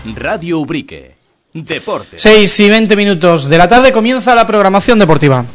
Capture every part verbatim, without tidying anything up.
Radio Ubrique. Deporte. seis y veinte minutos de la tarde comienza la programación deportiva.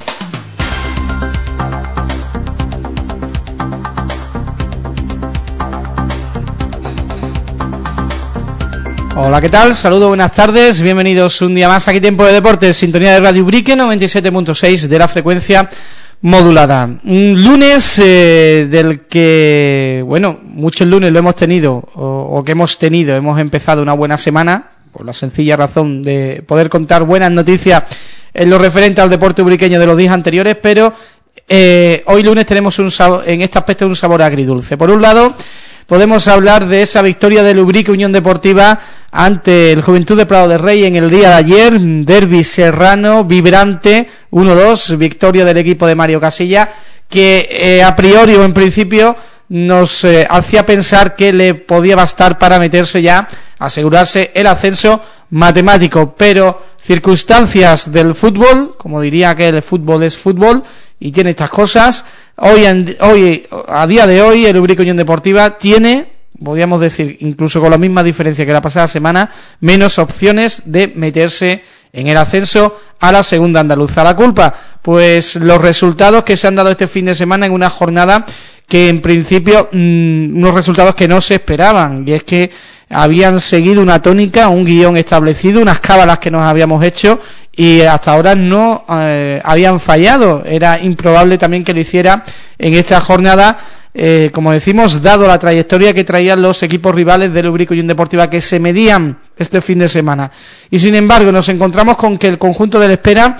Hola, ¿qué tal? Saludos, buenas tardes, bienvenidos un día más aquí Tiempo de Deportes, sintonía de Radio Ubrique, noventa y siete punto seis de la frecuencia modulada. Un lunes eh, del que, bueno, muchos lunes lo hemos tenido, o, o que hemos tenido, hemos empezado una buena semana, por la sencilla razón de poder contar buenas noticias en lo referente al deporte ubriqueño de los días anteriores, pero eh, hoy lunes tenemos un sabor, en este aspecto un sabor agridulce. Por un lado, podemos hablar de esa victoria del Ubrique Unión Deportiva ante el Juventud de Prado de Rey en el día de ayer, derbi serrano, vibrante, uno dos, victoria del equipo de Mario Casilla, que eh, a priori o en principio nos eh, hacía pensar que le podía bastar para meterse ya, asegurarse el ascenso matemático, pero circunstancias del fútbol, como diría que el fútbol es fútbol, y tiene estas cosas. Hoy, en, hoy a día de hoy, el Ubrique Unión Deportiva tiene, podríamos decir, incluso con la misma diferencia que la pasada semana, menos opciones de meterse en el ascenso a la segunda andaluza. ¿La culpa? Pues los resultados que se han dado este fin de semana en una jornada que en principio, mmm, unos resultados que no se esperaban, y es que habían seguido una tónica, un guión establecido, unas cábalas que nos habíamos hecho y hasta ahora no eh, habían fallado. Era improbable también que lo hiciera en esta jornada, eh, como decimos, dado la trayectoria que traían los equipos rivales del Ubrique Unión Deportiva que se medían este fin de semana. Y sin embargo nos encontramos con que el conjunto del Espera,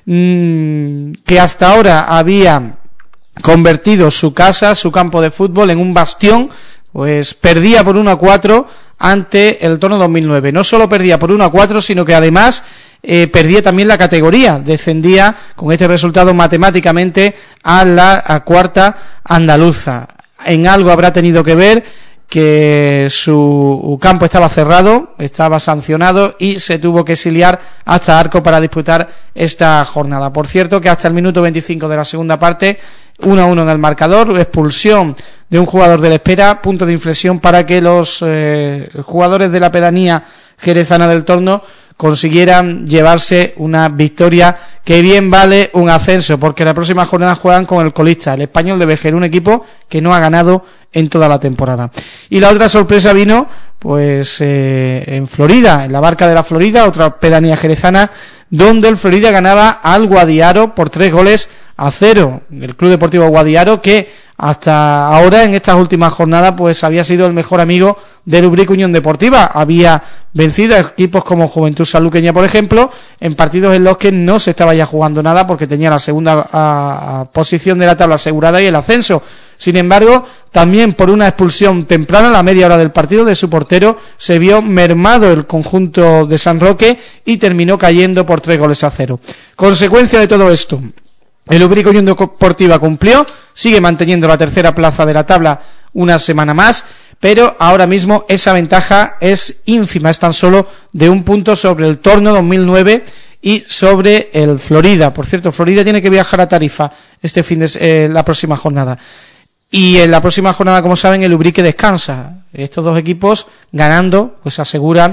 mmm, que hasta ahora había convertido su casa, su campo de fútbol en un bastión, pues perdía por uno a cuatro ante el Torno dos mil nueve. No solo perdía por uno a cuatro, sino que además eh, perdía también la categoría, descendía con este resultado matemáticamente a la a cuarta andaluza. En algo habrá tenido que ver que su campo estaba cerrado, estaba sancionado y se tuvo que exiliar hasta Arco para disputar esta jornada. Por cierto, que hasta el minuto veinticinco de la segunda parte, uno a uno en el marcador, expulsión de un jugador del Espera, punto de inflexión para que los eh, jugadores de la pedanía jerezana del Torno consiguieran llevarse una victoria que bien vale un ascenso, porque la próxima jornada juegan con el colista, el Español de Vejer, un equipo que no ha ganado en toda la temporada. Y la otra sorpresa vino pues eh, en Florida, en la Barca de la Florida, otra pedanía jerezana, donde el Florida ganaba al Guadiaro por tres goles a cero. El Club Deportivo Guadiaro, que hasta ahora en estas últimas jornadas pues había sido el mejor amigo del Ubrique Unión Deportiva, había vencido a equipos como Juventud Sanluqueña, por ejemplo, en partidos en los que no se estaba ya jugando nada porque tenía la segunda a, a posición de la tabla asegurada y el ascenso. Sin embargo, también por una expulsión temprana, a la media hora del partido, de su portero, se vio mermado el conjunto de San Roque y terminó cayendo por tres goles a cero. Consecuencia de todo esto, el Ubrique Unión Deportiva cumplió, sigue manteniendo la tercera plaza de la tabla una semana más, pero ahora mismo esa ventaja es ínfima, es tan solo de un punto sobre el Torno dos mil nueve y sobre el Florida. Por cierto, Florida tiene que viajar a Tarifa este fin de eh, la próxima jornada. Y en la próxima jornada, como saben, el Ubrique descansa. Estos dos equipos ganando, pues aseguran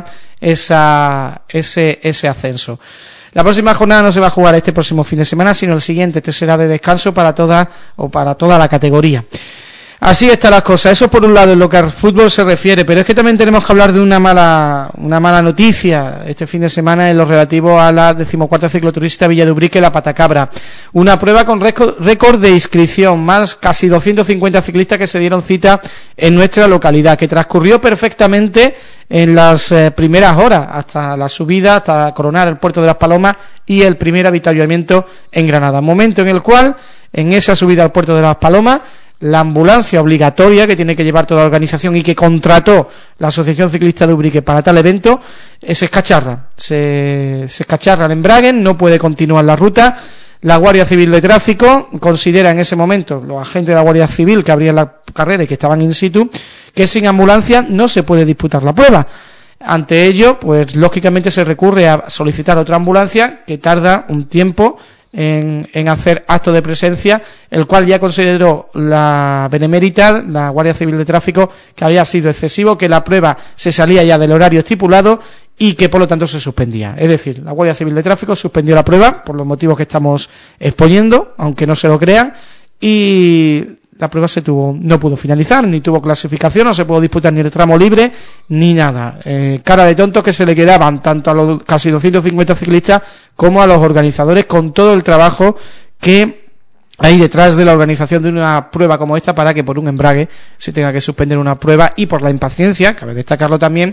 esa, ese, ese ascenso. La próxima jornada no se va a jugar este próximo fin de semana, sino el siguiente. Este será de descanso para toda o para toda la categoría. Así están las cosas. Eso por un lado en lo que al fútbol se refiere, pero es que también tenemos que hablar de una mala una mala noticia este fin de semana en lo relativo a la decimocuarta cicloturista Villa de Ubrique, la Patacabra. Una prueba con récord de inscripción, más casi doscientos cincuenta ciclistas que se dieron cita en nuestra localidad, que transcurrió perfectamente en las eh, primeras horas, hasta la subida, hasta coronar el Puerto de las Palomas y el primer avituallamiento en Granada. Momento en el cual, en esa subida al Puerto de las Palomas, la ambulancia obligatoria que tiene que llevar toda la organización y que contrató la Asociación Ciclista de Ubrique para tal evento, eh, se escacharra, se, se escacharra el embrague, no puede continuar la ruta. La Guardia Civil de Tráfico considera en ese momento, los agentes de la Guardia Civil que abrían la carrera y que estaban in situ, que sin ambulancia no se puede disputar la prueba. Ante ello, pues lógicamente se recurre a solicitar otra ambulancia que tarda un tiempo en, en hacer acto de presencia, el cual ya consideró la Benemérita, la Guardia Civil de Tráfico, que había sido excesivo, que la prueba se salía ya del horario estipulado y que por lo tanto se suspendía. Es decir, la Guardia Civil de Tráfico suspendió la prueba por los motivos que estamos exponiendo, aunque no se lo crean, y la prueba se tuvo, no pudo finalizar, ni tuvo clasificación, no se pudo disputar ni el tramo libre, ni nada. Eh, cara de tontos que se le quedaban tanto a los casi doscientos cincuenta ciclistas como a los organizadores, con todo el trabajo que hay detrás de la organización de una prueba como esta, para que por un embrague se tenga que suspender una prueba, y por la impaciencia, cabe destacarlo también,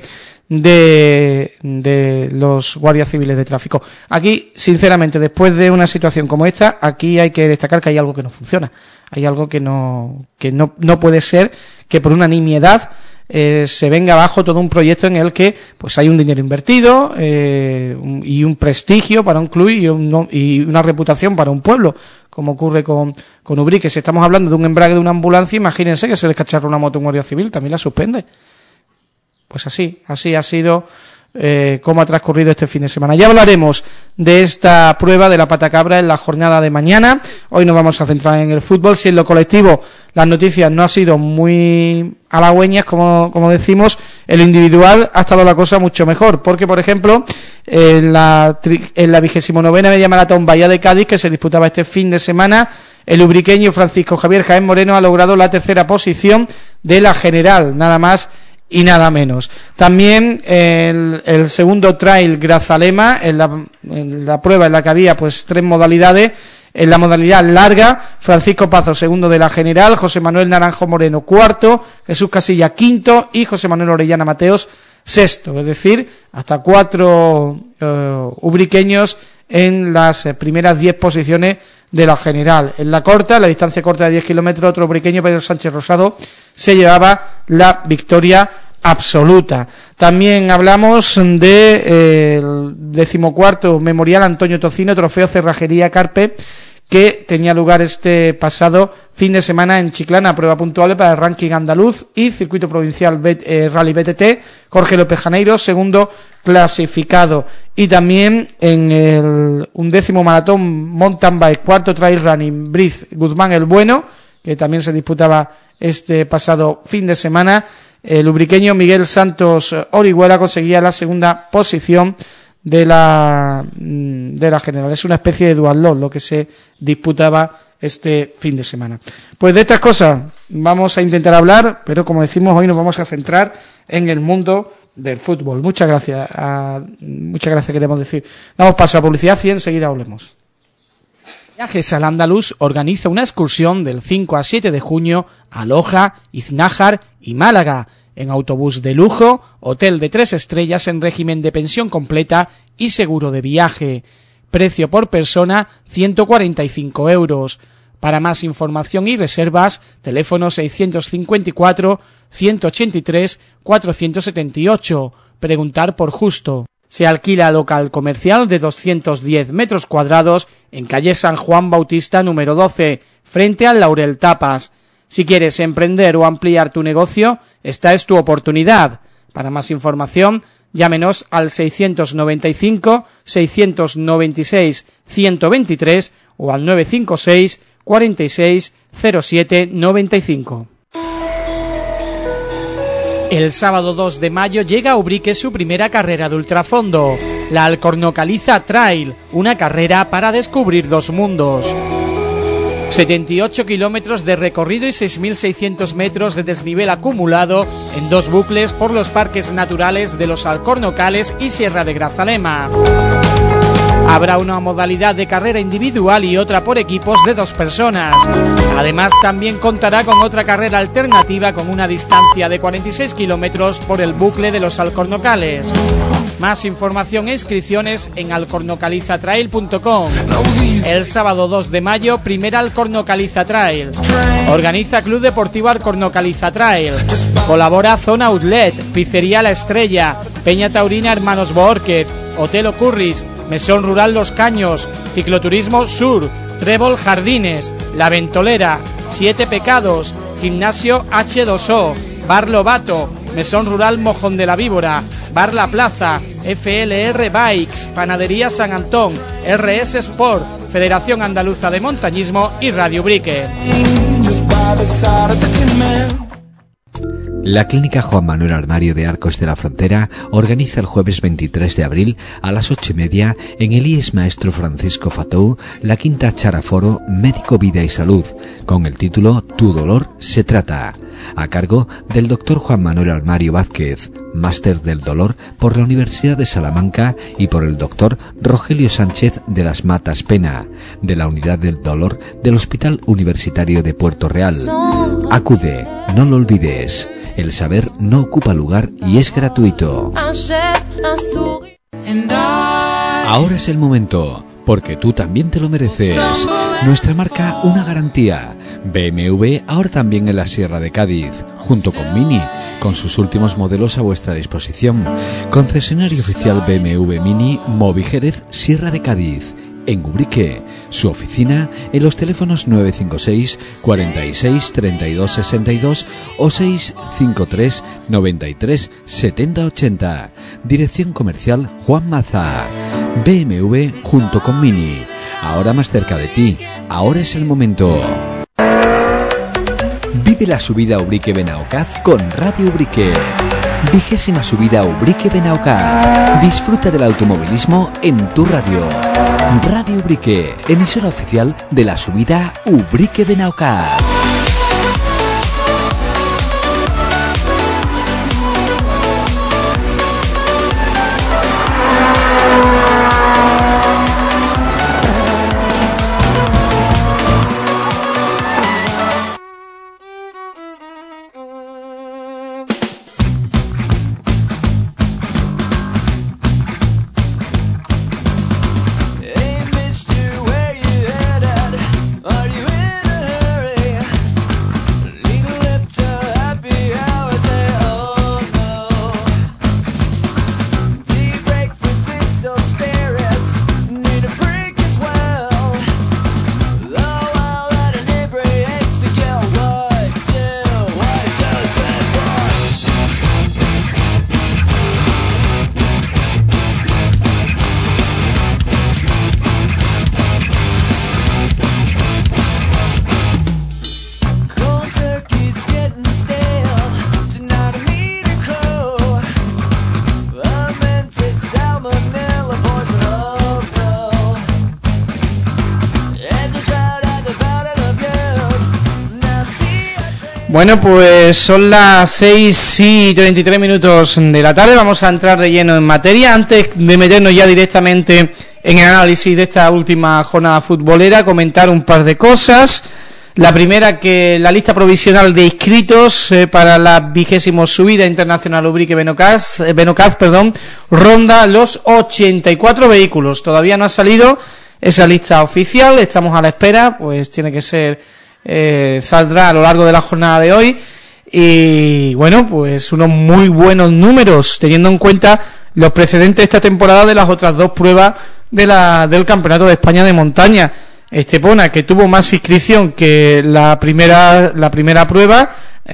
de, de los guardias civiles de tráfico. Aquí, sinceramente, después de una situación como esta, aquí hay que destacar que hay algo que no funciona. Hay algo que no, que no, no puede ser que por una nimiedad eh, se venga abajo todo un proyecto en el que pues hay un dinero invertido eh, un, y un prestigio para un club y, un, y una reputación para un pueblo, como ocurre con, con Ubrique. Si estamos hablando de un embrague de una ambulancia, imagínense que se les cacharra una moto a un guardia civil, también la suspende. Pues así, así ha sido eh, cómo ha transcurrido este fin de semana. Ya hablaremos de esta prueba de la patacabra en la jornada de mañana. Hoy nos vamos a centrar en el fútbol. Si en lo colectivo las noticias no han sido muy halagüeñas, como, como decimos, en lo individual ha estado la cosa mucho mejor, porque por ejemplo en la, en la vigésimo novena media maratón Bahía de Cádiz, que se disputaba este fin de semana, el ubriqueño Francisco Javier Jaén Moreno ha logrado la tercera posición de la general, nada más y nada menos. También el, el segundo trail Grazalema, en la, en la prueba en la que había pues tres modalidades. En la modalidad larga, Francisco Pazo, segundo de la general, José Manuel Naranjo Moreno, cuarto, Jesús Casilla, quinto, y José Manuel Orellana Mateos, sexto. Es decir, hasta cuatro uh, ubriqueños en las primeras diez posiciones de la general. En la corta, la distancia corta de diez kilómetros, otro ubriqueño, Pedro Sánchez Rosado, se llevaba la victoria absoluta. También hablamos de eh, el decimocuarto Memorial Antonio Tocino, trofeo Cerrajería Carpe, que tenía lugar este pasado fin de semana en Chiclana, prueba puntual para el ranking andaluz y circuito provincial Bet, eh, Rally B T T, Jorge López Janeiro, segundo clasificado. Y también en el undécimo maratón mountain bike, cuarto trail running Briz Guzmán el Bueno, que también se disputaba este pasado fin de semana, el ubriqueño Miguel Santos Orihuela conseguía la segunda posición de la de la general. Es una especie de duatlón lo que se disputaba este fin de semana. Pues de estas cosas vamos a intentar hablar, pero como decimos, hoy nos vamos a centrar en el mundo del fútbol. Muchas gracias, a, muchas gracias queremos decir. Damos paso a publicidad y enseguida hablemos. Viajes al Andaluz organiza una excursión del cinco a siete de junio a Loja, Iznájar y Málaga, en autobús de lujo, hotel de tres estrellas en régimen de pensión completa y seguro de viaje. Precio por persona ciento cuarenta y cinco euros. Para más información y reservas, teléfono seiscientos cincuenta y cuatro, ciento ochenta y tres, cuatrocientos setenta y ocho. Preguntar por Justo. Se alquila local comercial de doscientos diez metros cuadrados en calle San Juan Bautista número doce, frente al Laurel Tapas. Si quieres emprender o ampliar tu negocio, esta es tu oportunidad. Para más información, llámenos al seiscientos noventa y cinco, seiscientos noventa y seis, ciento veintitrés o al nueve cinco seis, cuarenta y seis, cero siete noventa y cinco. El sábado dos de mayo llega a Ubrique su primera carrera de ultrafondo, la Alcornocaliza Trail, una carrera para descubrir dos mundos. setenta y ocho kilómetros de recorrido y seis mil seiscientos metros de desnivel acumulado en dos bucles por los parques naturales de los Alcornocales y Sierra de Grazalema. Habrá una modalidad de carrera individual y otra por equipos de dos personas. Además, también contará con otra carrera alternativa con una distancia de cuarenta y seis kilómetros por el bucle de los Alcornocales. Más información e inscripciones en alcornocaliza trail punto com. El sábado dos de mayo, primera Alcornocaliza Trail. Organiza Club Deportivo Alcornocaliza Trail. Colabora Zona Outlet, Pizzería La Estrella, Peña Taurina Hermanos Boórquez, Hotel Ocurris, Mesón Rural Los Caños, Cicloturismo Sur, Trébol Jardines, La Ventolera, Siete Pecados, Gimnasio hache dos o, Bar Lobato, Mesón Rural Mojón de la Víbora, Bar La Plaza, F L R Bikes, Panadería San Antón, R S Sport, Federación Andaluza de Montañismo y Radio Ubrique. La Clínica Juan Manuel Armario de Arcos de la Frontera organiza el jueves veintitrés de abril a las ocho y media en el I E S Maestro Francisco Fatou la quinta charaforo Médico Vida y Salud, con el título Tu dolor se trata, a cargo del doctor Juan Manuel Armario Vázquez, máster del dolor por la Universidad de Salamanca, y por el doctor Rogelio Sánchez de las Matas Pena, de la Unidad del Dolor del Hospital Universitario de Puerto Real. Acude, no lo olvides. El saber no ocupa lugar y es gratuito. Ahora es el momento, porque tú también te lo mereces. Nuestra marca, una garantía. B M W ahora también en la Sierra de Cádiz, junto con Mini, con sus últimos modelos a vuestra disposición. Concesionario oficial B M W Mini Movi Jerez, Sierra de Cádiz. En Ubrique, su oficina en los teléfonos nueve cinco seis, cuarenta y seis, treinta y dos sesenta y dos o seis cinco tres, noventa y tres, setenta ochenta. Dirección comercial Juan Maza. B M W junto con Mini. Ahora más cerca de ti. Ahora es el momento. Vive la subida Ubrique Benaocaz con Radio Ubrique. Vigésima subida Ubrique Benaocaz. Disfruta del automovilismo en tu radio. Radio Ubrique, emisora oficial de la subida Ubrique Benaocaz. Bueno, pues son las seis y treinta y tres minutos de la tarde. Vamos a entrar de lleno en materia. Antes de meternos ya directamente en el análisis de esta última jornada futbolera, comentar un par de cosas. La primera, que la lista provisional de inscritos eh, para la vigésima subida internacional Ubrique Benaocaz, eh, Benaocaz, perdón, ronda los ochenta y cuatro vehículos. Todavía no ha salido esa lista oficial, estamos a la espera, pues tiene que ser... Eh, saldrá a lo largo de la jornada de hoy. Y bueno, pues unos muy buenos números, teniendo en cuenta los precedentes de esta temporada de las otras dos pruebas de la del Campeonato de España de montaña. Estepona, que tuvo más inscripción que la primera la primera prueba,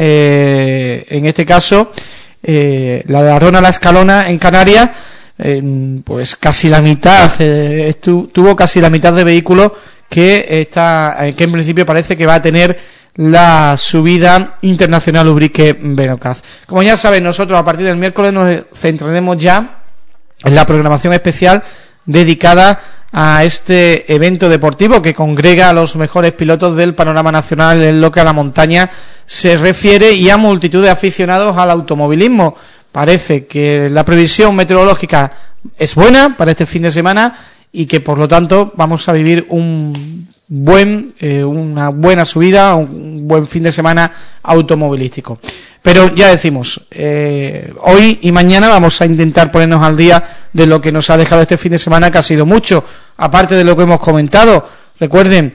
eh, en este caso eh, la de Arona La Escalona en Canarias, eh, pues casi la mitad, eh, estu, tuvo casi la mitad de vehículos que está, que en principio parece que va a tener la subida internacional Ubrique Benaocaz. Como ya saben, nosotros a partir del miércoles nos centraremos ya en la programación especial dedicada a este evento deportivo que congrega a los mejores pilotos del panorama nacional en lo que a la montaña se refiere y a multitud de aficionados al automovilismo. Parece que la previsión meteorológica es buena para este fin de semana y que por lo tanto vamos a vivir un buen eh, una buena subida, un buen fin de semana automovilístico. Pero ya decimos, eh, hoy y mañana vamos a intentar ponernos al día de lo que nos ha dejado este fin de semana, que ha sido mucho, aparte de lo que hemos comentado. Recuerden,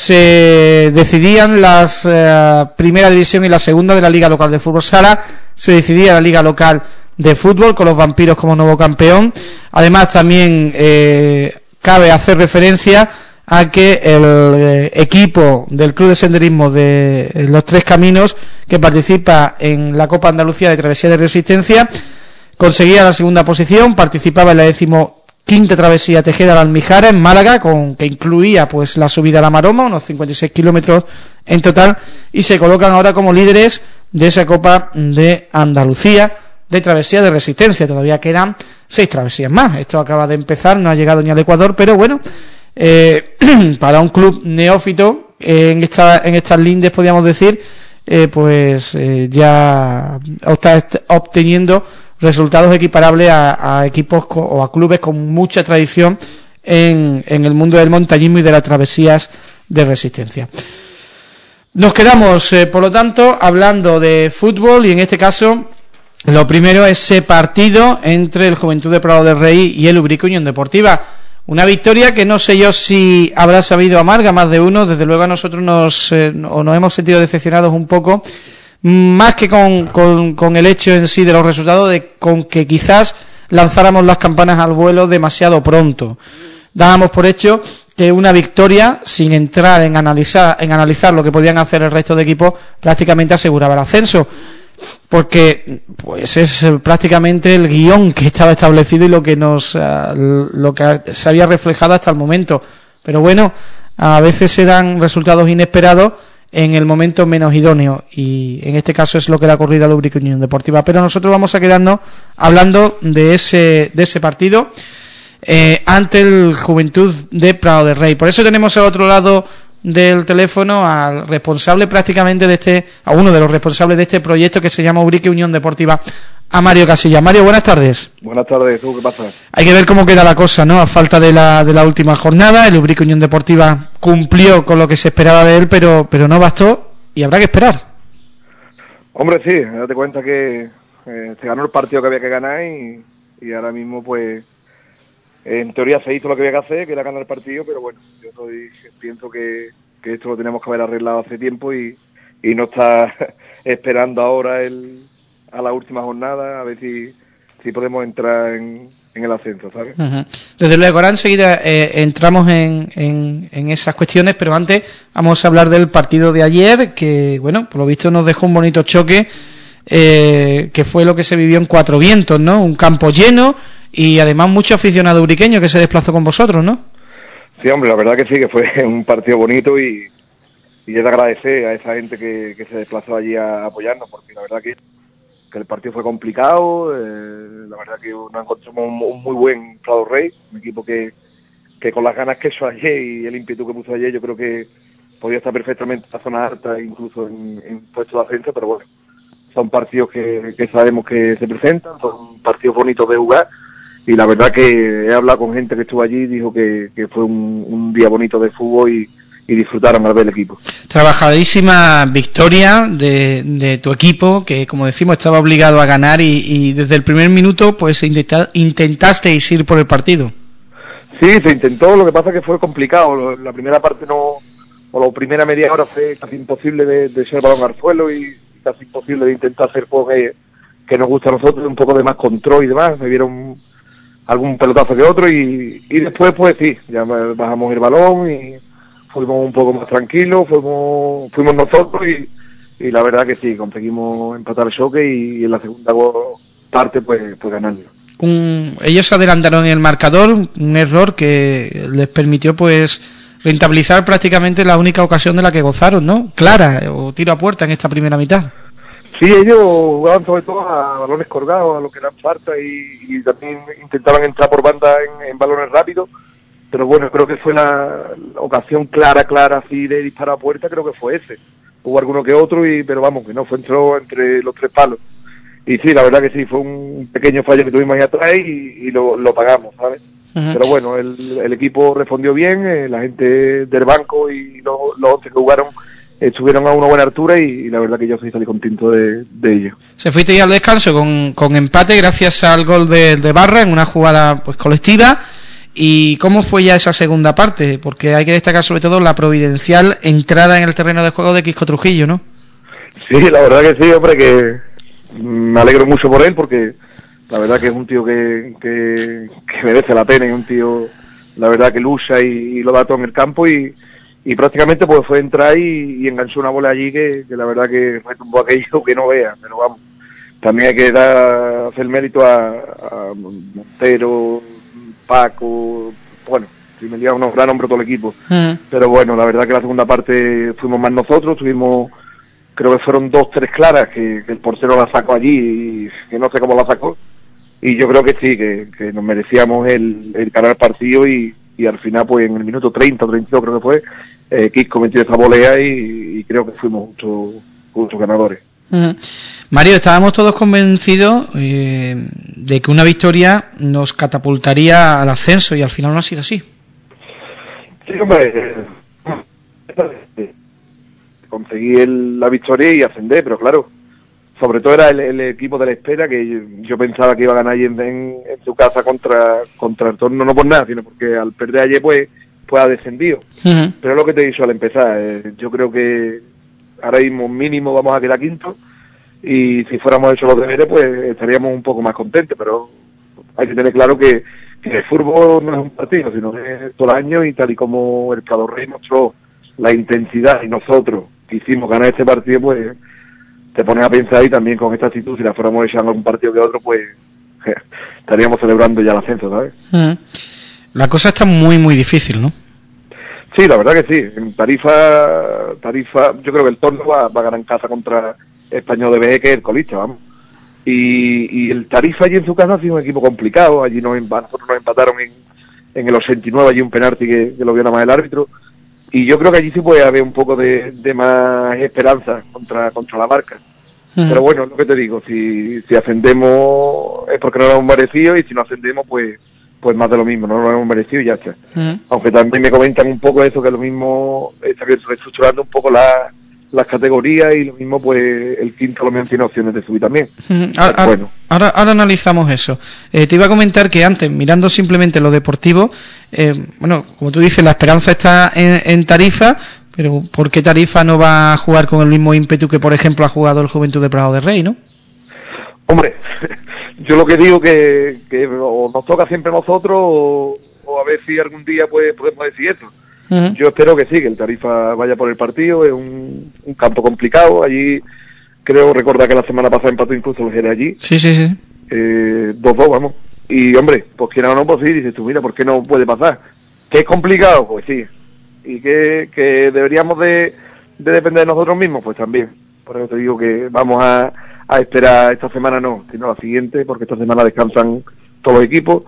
se decidían las eh, primera división y la segunda de la Liga Local de Fútbol Sala, se decidía la Liga Local de Fútbol con los Vampiros como nuevo campeón. Además también eh, cabe hacer referencia a que el eh, equipo del Club de Senderismo de eh, Los Tres Caminos, que participa en la Copa Andalucía de Travesía de Resistencia, conseguía la segunda posición, participaba en la decimoquinta quinta travesía Tejeda la Almijara en Málaga, con que incluía pues la subida a la Maroma, unos cincuenta y seis kilómetros en total, y se colocan ahora como líderes de esa Copa de Andalucía de travesía de resistencia. Todavía quedan seis travesías más, esto acaba de empezar, no ha llegado ni al Ecuador, pero bueno, eh, para un club neófito eh, en, esta, en estas lindes, podríamos decir, eh, pues eh, ya está obteniendo resultados equiparables a, a equipos co, o a clubes con mucha tradición en, en el mundo del montañismo y de las travesías de resistencia. Nos quedamos, eh, por lo tanto, hablando de fútbol, y en este caso lo primero es ese partido entre el Juventud de Prado del Rey y el Ubrique Unión Deportiva. Una victoria que no sé yo si habrá sabido amarga más de uno. Desde luego a nosotros nos, eh, o nos hemos sentido decepcionados un poco, más que con, con, con el hecho en sí de los resultados, de con que quizás lanzáramos las campanas al vuelo demasiado pronto. Dábamos por hecho que una victoria, sin entrar en analizar, en analizar lo que podían hacer el resto de equipos, prácticamente aseguraba el ascenso, porque pues es prácticamente el guión que estaba establecido y lo que nos uh, lo que se había reflejado hasta el momento. Pero bueno, a veces se dan resultados inesperados en el momento menos idóneo, y en este caso es lo que le ha ocurrido al Ubrique Unión Deportiva. Pero nosotros vamos a quedarnos hablando de ese de ese partido eh, ante el Juventud de Prado del Rey. Por eso tenemos al otro lado del teléfono al responsable prácticamente de este, a uno de los responsables de este proyecto que se llama Ubrique Unión Deportiva, a Mario Casilla. Mario, buenas tardes. Buenas tardes, ¿tú qué pasa? Hay que ver cómo queda la cosa, ¿no? A falta de la de la última jornada, el Ubrique Unión Deportiva cumplió con lo que se esperaba de él, pero pero no bastó y habrá que esperar. Hombre, sí, date cuenta que eh, se ganó el partido que había que ganar y, y ahora mismo pues en teoría se hizo lo que había que hacer, que era ganar el partido, pero bueno, yo estoy, pienso que, que esto lo tenemos que haber arreglado hace tiempo y, y no está esperando ahora el, a la última jornada a ver si, si podemos entrar en, en el ascenso, ¿sabes? Uh-huh. Desde luego, ahora enseguida eh, entramos en, en, en esas cuestiones, pero antes vamos a hablar del partido de ayer, que bueno, por lo visto nos dejó un bonito choque, eh, que fue lo que se vivió en Cuatro Vientos, ¿no? Un campo lleno, y además mucho aficionado ubriqueño que se desplazó con vosotros, ¿no? Sí, hombre, la verdad que sí, que fue un partido bonito y, y es de agradecer a esa gente que, que se desplazó allí a apoyarnos, porque la verdad que, que el partido fue complicado, eh, la verdad que nos encontramos un, un muy buen Prado Rey, un equipo que, que con las ganas que hizo ayer y el ímpetu que puso ayer, yo creo que podía estar perfectamente en la zona alta, incluso en, en puesto de ascenso, pero bueno, son partidos que, que sabemos que se presentan, son partidos bonitos de jugar. Y la verdad que he hablado con gente que estuvo allí y dijo que, que fue un, un día bonito de fútbol y, y disfrutaron al ver el equipo. Trabajadísima victoria de, de tu equipo, que como decimos estaba obligado a ganar y, y desde el primer minuto pues intenta, intentasteis ir por el partido. Sí, se intentó, lo que pasa es que fue complicado. La primera parte no, o la primera media hora fue casi imposible de, de echar el balón al suelo y casi imposible de intentar hacer juego que, que nos gusta a nosotros, un poco de más control y demás. Me vieron algún pelotazo que otro y, y después pues sí, ya bajamos el balón y fuimos un poco más tranquilos, fuimos fuimos nosotros y, y la verdad que sí, conseguimos empatar el choque y, y en la segunda parte pues, pues ganando. Un, ellos adelantaron el marcador, un error que les permitió pues rentabilizar prácticamente la única ocasión de la que gozaron, ¿no? Clara, o tiro a puerta en esta primera mitad. Sí, ellos jugaban sobre todo a balones colgados, a lo que eran falta y, y también intentaban entrar por banda en, en balones rápidos, pero bueno, creo que fue la, la ocasión clara, clara, así de disparar a puerta, creo que fue ese. Hubo alguno que otro, y pero vamos, que no, fue entró entre los tres palos. Y sí, la verdad que sí, fue un pequeño fallo que tuvimos ahí atrás y, y lo, lo pagamos, ¿sabes? Uh-huh. Pero bueno, el, el equipo respondió bien, eh, la gente del banco y los, los once que jugaron estuvieron a una buena altura y, y la verdad que yo soy salí contento de, de ello. Se fuiste ya al descanso con, con empate gracias al gol de, de Barra en una jugada pues colectiva. ¿Y cómo fue ya esa segunda parte? Porque hay que destacar sobre todo la providencial entrada en el terreno de juego de Quisco Trujillo, ¿no? Sí, la verdad que sí, hombre, que me alegro mucho por él porque la verdad que es un tío que, que, que merece la pena y un tío, la verdad que lucha y, y lo da todo en el campo y y prácticamente pues fue entrar y, y enganchó una bola allí que, que la verdad que retumbó aquello que no vea, pero vamos, también hay que dar hacer mérito a, a Montero, Paco, bueno, si me llega unos gran hombres todo el equipo. Uh-huh. Pero bueno, la verdad que la segunda parte fuimos más nosotros, tuvimos, creo que fueron dos, tres claras que, que el portero la sacó allí y que no sé cómo la sacó. Y yo creo que sí, que, que nos merecíamos el, el ganar el partido y, y al final, pues en el minuto treinta o treinta y dos creo que fue, eh, Kiko metió esa volea y, y creo que fuimos justos, justos ganadores. Uh-huh. Mario, estábamos todos convencidos eh, de que una victoria nos catapultaría al ascenso y al final no ha sido así. Sí, hombre, eh, conseguí el, la victoria y ascender, pero claro, sobre todo era el, el equipo de la espera, que yo, yo pensaba que iba a ganar allí en, en, en su casa contra contra el Torno, no por nada, sino porque al perder ayer pues, pues ha descendido. Uh-huh. Pero es lo que te he dicho al empezar, eh, yo creo que ahora mismo mínimo vamos a quedar quinto y si fuéramos hecho los deberes pues estaríamos un poco más contentos, pero hay que tener claro que, que el fútbol no es un partido, sino que es todo el año, y tal y como el Prado Rey mostró la intensidad y nosotros quisimos ganar este partido, pues te pones a pensar, y también con esta actitud, si la fuéramos echando un partido que otro, pues je, estaríamos celebrando ya el ascenso, ¿sabes? Mm. La cosa está muy, muy difícil, ¿no? Sí, la verdad que sí. En Tarifa, Tarifa, yo creo que el Torno va, va a ganar en casa contra Español de B G, que es el colista, vamos. Y, y el Tarifa allí en su casa ha sido un equipo complicado. Allí nos, nosotros nos empataron en, en el ochenta y nueve, allí un penalti que, que lo vio nada más el árbitro. Y yo creo que allí sí puede haber un poco de, de más esperanza contra contra la Barca. Uh-huh. Pero bueno, lo que te digo, si, si ascendemos es porque no lo hemos merecido, y si no ascendemos, pues pues más de lo mismo, no lo hemos merecido y ya está. Uh-huh. Aunque también me comentan un poco eso, que lo mismo está reestructurando un poco la, las categorías, y lo mismo pues el quinto lo tiene opciones de subir también. Uh-huh. Ahora, bueno. ahora, ahora analizamos eso. Eh, te iba a comentar que antes, mirando simplemente lo deportivo, eh, bueno, como tú dices, la esperanza está en, en Tarifa, pero ¿por qué Tarifa no va a jugar con el mismo ímpetu que, por ejemplo, ha jugado el Juventud de Prado de Rey, no? Hombre, yo lo que digo que, que o nos toca siempre a nosotros, o, o a ver si algún día pues podemos decir eso. Uh-huh. Yo espero que sí, que el Tarifa vaya por el partido. Es un, un campo complicado. Allí creo recordar que la semana pasada empató incluso el Jerez allí. Sí, sí, sí. Eh, dos dos, vamos. Y hombre, pues quiera o no, pues sí, dices tú, mira, ¿por qué no puede pasar? ¿Que es complicado? Pues sí. ¿Y que, que deberíamos de, de depender de nosotros mismos? Pues también. Por eso te digo que vamos a, a esperar esta semana, no, sino la siguiente, porque esta semana descansan todos los equipos.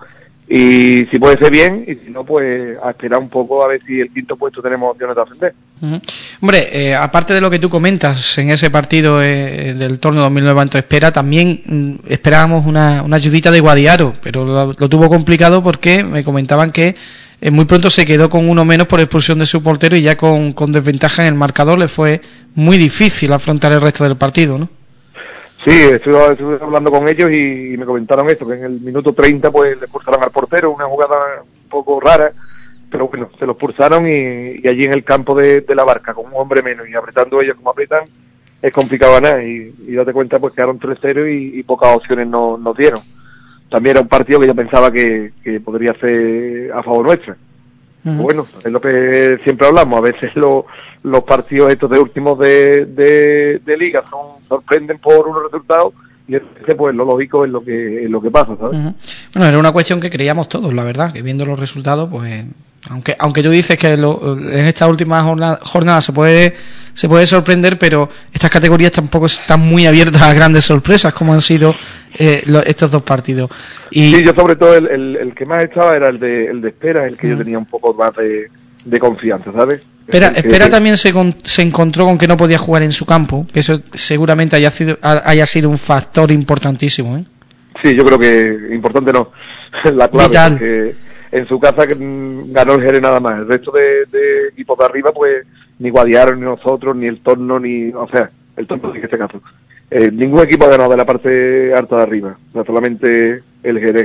Y si puede ser bien, y si no, pues a esperar un poco a ver si el quinto puesto tenemos opciones de ascender. Uh-huh. Hombre, eh, aparte de lo que tú comentas en ese partido eh, del Torno dos mil nueve ante Espera, también mm, esperábamos una, una ayudita de Guadiaro, pero lo, lo tuvo complicado porque me comentaban que eh, muy pronto se quedó con uno menos por expulsión de su portero, y ya con, con desventaja en el marcador le fue muy difícil afrontar el resto del partido, ¿no? Sí, estuve, estuve hablando con ellos y, y me comentaron esto, que en el minuto treinta pues le expulsaron al portero, una jugada un poco rara, pero bueno, se lo expulsaron, y, y allí en el campo de, de la Barca, con un hombre menos y apretando ellos como apretan, es complicado ganar, y, y date cuenta pues quedaron tres cero y, y pocas opciones nos no dieron. También era un partido que yo pensaba que, que podría ser a favor nuestra. Uh-huh. Bueno, es lo que siempre hablamos, a veces lo, los partidos estos de últimos de, de, de liga son, sorprenden por unos resultados, y ese pues lo lógico es lo que es lo que pasa, ¿sabes? Uh-huh. Bueno, era una cuestión que creíamos todos, la verdad, que viendo los resultados, pues aunque aunque tú dices que lo, en esta última jornada, jornada se puede se puede sorprender, pero estas categorías tampoco están muy abiertas a grandes sorpresas como han sido eh, lo, estos dos partidos. Y sí, yo sobre todo el, el, el que más estaba era el de el de Espera, el que uh-huh. yo tenía un poco más de, de confianza, ¿sabes? Espera, Espera también se, con, se encontró con que no podía jugar en su campo, que eso seguramente haya sido, haya sido un factor importantísimo, ¿eh? Sí, yo creo que importante no, la clave, Vital. Porque en su casa ganó el Jerez nada más, el resto de, de equipos de arriba pues ni Guadiaro, ni nosotros, ni el Torno, ni, o sea, el Torno en este caso, eh, ningún equipo ha ganado de la parte alta de arriba, o sea, solamente el Jerez.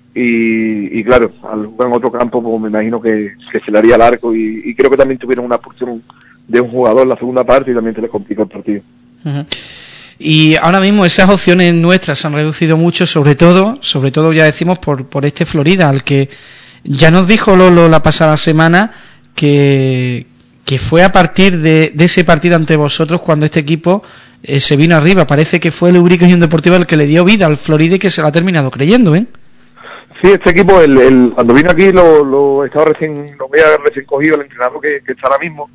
Y, y claro, al jugar en otro campo pues me imagino que, que se le haría largo, y, y creo que también tuvieron una expulsión de un jugador en la segunda parte y también se les complicó el partido. Uh-huh. Y ahora mismo esas opciones nuestras se han reducido mucho, sobre todo, sobre todo ya decimos por, por este Florida, al que ya nos dijo Lolo la pasada semana que, que fue a partir de, de ese partido ante vosotros cuando este equipo eh, se vino arriba. Parece que fue el Ubrique Unión Deportiva el que le dio vida al Florida y que se lo ha terminado creyendo, ¿eh? Sí, este equipo, el, el, cuando vino aquí lo, lo estaba recién, lo había recién cogido el entrenador que, que está ahora mismo.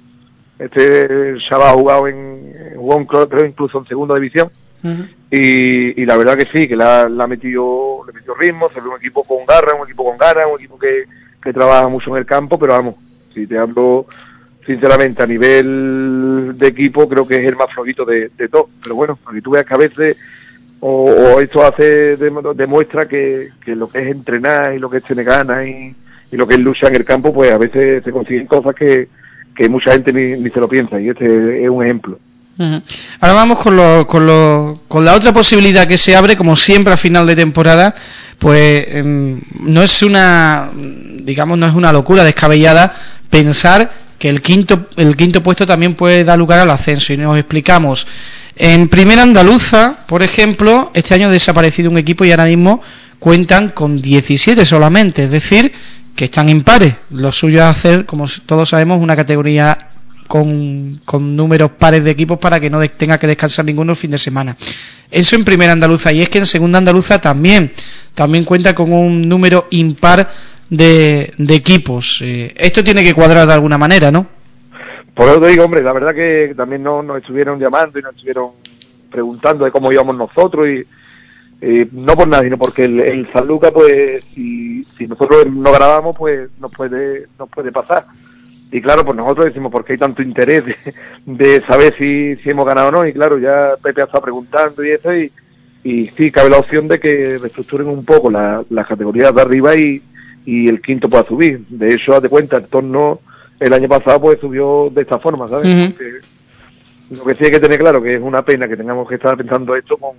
Este chaval ha jugado en, jugó en, creo incluso en segunda división. Uh-huh. y, y la verdad que sí, que la, la ha metido, le metió ritmo, se ve un equipo con garra, un equipo con ganas, un equipo que, que trabaja mucho en el campo, pero vamos, si te hablo sinceramente a nivel de equipo, creo que es el más flojito de, de todos. Pero bueno, porque tú veas que a veces O, o esto hace demuestra que, que lo que es entrenar y lo que es tener ganas y, y lo que es lucha en el campo, pues a veces se consiguen cosas que, que mucha gente ni, ni se lo piensa, y este es un ejemplo. Uh-huh. Ahora vamos con, lo, con, lo, con la otra posibilidad que se abre, como siempre a final de temporada, pues eh, no es una, digamos, no es una locura descabellada pensar que el quinto el quinto puesto también puede dar lugar al ascenso, y nos explicamos. En Primera Andaluza, por ejemplo, este año ha desaparecido un equipo y ahora mismo cuentan con diecisiete solamente, es decir, que están impares. Lo suyo es hacer, como todos sabemos, una categoría con, con números pares de equipos para que no de, tenga que descansar ninguno el fin de semana. Eso en Primera Andaluza, y es que en Segunda Andaluza también, también cuenta con un número impar de, de equipos. Eh, esto tiene que cuadrar de alguna manera, ¿no? Por eso te digo, hombre, la verdad que también no, nos estuvieron llamando y nos estuvieron preguntando de cómo íbamos nosotros, y eh, no por nada, sino porque el, el San Lucas, pues, si, si nosotros no grabamos, pues nos puede, nos puede pasar. Y claro, pues nosotros decimos, ¿por qué hay tanto interés de, de saber si, si hemos ganado o no? Y claro, ya Pepe ha estado preguntando y eso, y, y sí, cabe la opción de que reestructuren un poco las la categorías de arriba y, y el quinto pueda subir. De hecho, haz de cuenta, el torno el año pasado pues subió de esta forma, ¿sabes? Uh-huh. Porque lo que sí hay que tener claro que es una pena que tengamos que estar pensando esto con,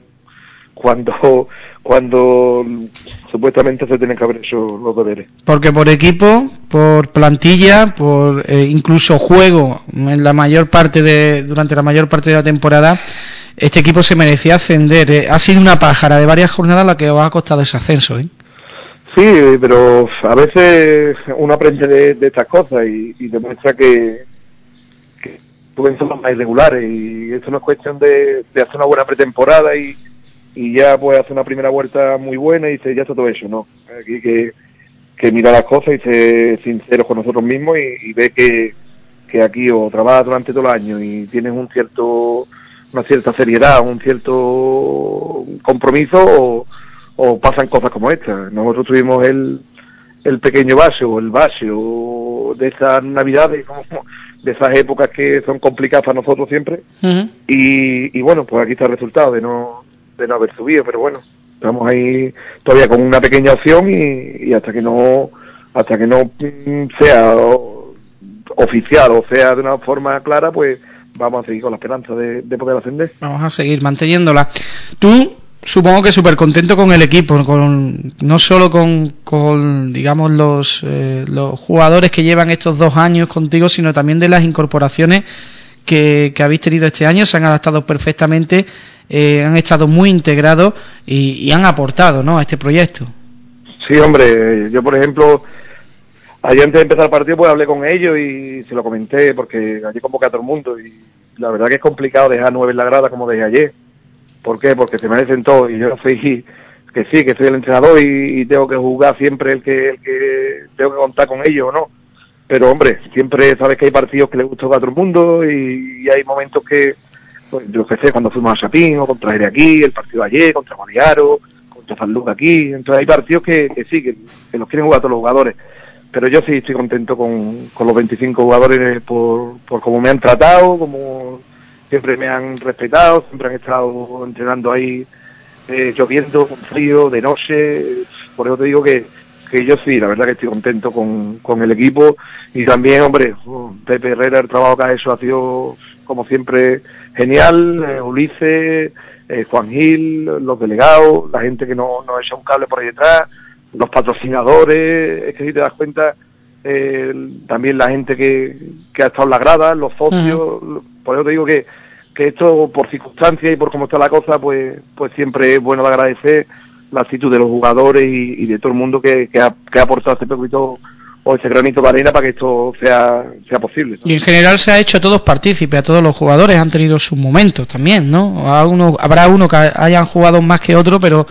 cuando cuando supuestamente se tienen que haber hecho los deberes. Porque por equipo, por plantilla, por eh, incluso juego en la mayor parte de durante la mayor parte de la temporada, este equipo se merecía ascender. Eh, ha sido una pájara de varias jornadas la que os ha costado ese ascenso, ¿eh? Sí, pero a veces uno aprende de, de estas cosas y, y demuestra que, que pueden ser los más irregulares, y esto no es cuestión de, de hacer una buena pretemporada y, y ya pues hacer una primera vuelta muy buena y dice, ya está todo hecho, no. Aquí que, que mirar las cosas y ser sinceros con nosotros mismos y, y ver que, que aquí o trabajas durante todo el año y tienes un cierto una cierta seriedad, un cierto compromiso, o o pasan cosas como esta. Nosotros tuvimos el el pequeño base o el base o de esas navidades, como de esas épocas que son complicadas para nosotros siempre. Uh-huh. y, y bueno, pues aquí está el resultado de no de no haber subido, pero bueno, estamos ahí todavía con una pequeña opción y, y hasta que no hasta que no sea oficial o sea de una forma clara, pues vamos a seguir con la esperanza de, de poder ascender. Vamos a seguir manteniéndola. Tú supongo que súper contento con el equipo, con no solo con, con digamos, los, eh, los jugadores que llevan estos dos años contigo, sino también de las incorporaciones que, que habéis tenido este año. Se han adaptado perfectamente, eh, han estado muy integrados y, y han aportado, ¿no?, a este proyecto. Sí, hombre, yo por ejemplo, ayer antes de empezar el partido pues hablé con ellos y se lo comenté, porque allí convoqué a todo el mundo y la verdad que es complicado dejar nueve en la grada como dejé ayer. ¿Por qué? Porque se merecen todo, y yo soy que sí, que soy el entrenador y, y tengo que jugar siempre el que el que tengo que contar con ellos, ¿no? Pero hombre, siempre sabes que hay partidos que le gustan a todo el mundo y, y hay momentos que, pues, yo qué sé, cuando fuimos a Chapín o contra Jerez aquí, el partido de ayer, contra Guadiaro, contra San Lucas aquí, entonces hay partidos que, que sí, que, que los quieren jugar todos los jugadores. Pero yo sí estoy contento con, con los veinticinco jugadores por, por cómo me han tratado, como siempre me han respetado, siempre han estado entrenando ahí, eh, lloviendo, con frío, de noche. Por eso te digo que, que yo sí, la verdad que estoy contento con, con el equipo. Y también, hombre, Pepe Herrera, el trabajo que ha hecho ha sido, como siempre, genial. eh, Ulises, eh, Juan Gil, los delegados, la gente que nos no echa un cable por ahí detrás, los patrocinadores. Es que si te das cuenta, eh, también la gente que, que ha estado en la grada, los socios. Uh-huh. Por eso te digo que, que esto, por circunstancias y por cómo está la cosa, pues pues siempre es bueno de agradecer la actitud de los jugadores y, y de todo el mundo que, que, ha, que ha aportado ese poquito o ese granito de arena para que esto sea sea posible, ¿no? Y en general se ha hecho todos partícipes, a todos los jugadores han tenido sus momentos también, ¿no? A uno, habrá uno que hayan jugado más que otro, pero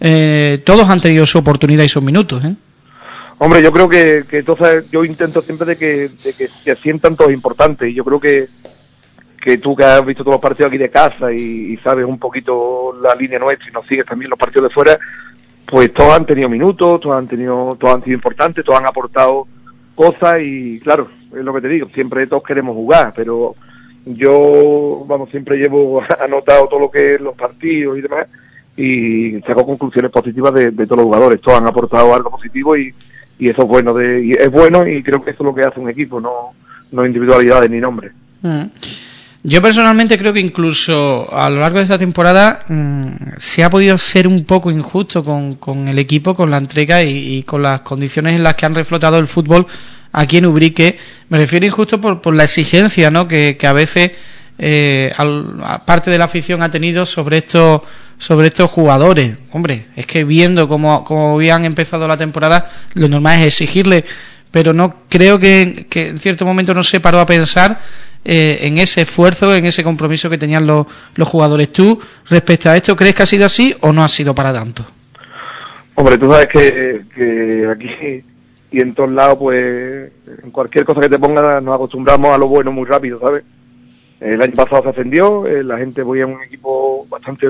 eh, todos han tenido su oportunidad y sus minutos, ¿eh? Hombre, yo creo que, que entonces yo intento siempre de que, de que se sientan todos importantes, y yo creo que que tú que has visto todos los partidos aquí de casa y, y sabes un poquito la línea nuestra y nos sigues también los partidos de fuera, pues todos han tenido minutos, todos han tenido, todos han sido importantes, todos han aportado cosas, y claro, es lo que te digo, siempre todos queremos jugar, pero yo, vamos, siempre llevo anotado todo lo que es los partidos y demás, y saco conclusiones positivas de, de todos los jugadores. Todos han aportado algo positivo, y, y eso es bueno, de, y es bueno, y creo que eso es lo que hace un equipo, no, no individualidades ni nombres. Mm. Yo personalmente creo que incluso a lo largo de esta temporada mmm, se ha podido ser un poco injusto con, con el equipo, con la entrega y, y con las condiciones en las que han reflotado el fútbol aquí en Ubrique. Me refiero injusto por, por la exigencia, ¿no?, que, que a veces eh, al, a parte de la afición ha tenido sobre estos sobre estos jugadores. Hombre, es que viendo cómo, cómo habían empezado la temporada, lo normal es exigirle, pero no creo que, que en cierto momento no se paró a pensar eh, en ese esfuerzo, en ese compromiso que tenían los, los jugadores. ¿Tú, respecto a esto, crees que ha sido así o no ha sido para tanto? Hombre, tú sabes que, que aquí y en todos lados, pues, en cualquier cosa que te ponga, nos acostumbramos a lo bueno muy rápido, ¿sabes? El año pasado se ascendió, eh, la gente veía un equipo bastante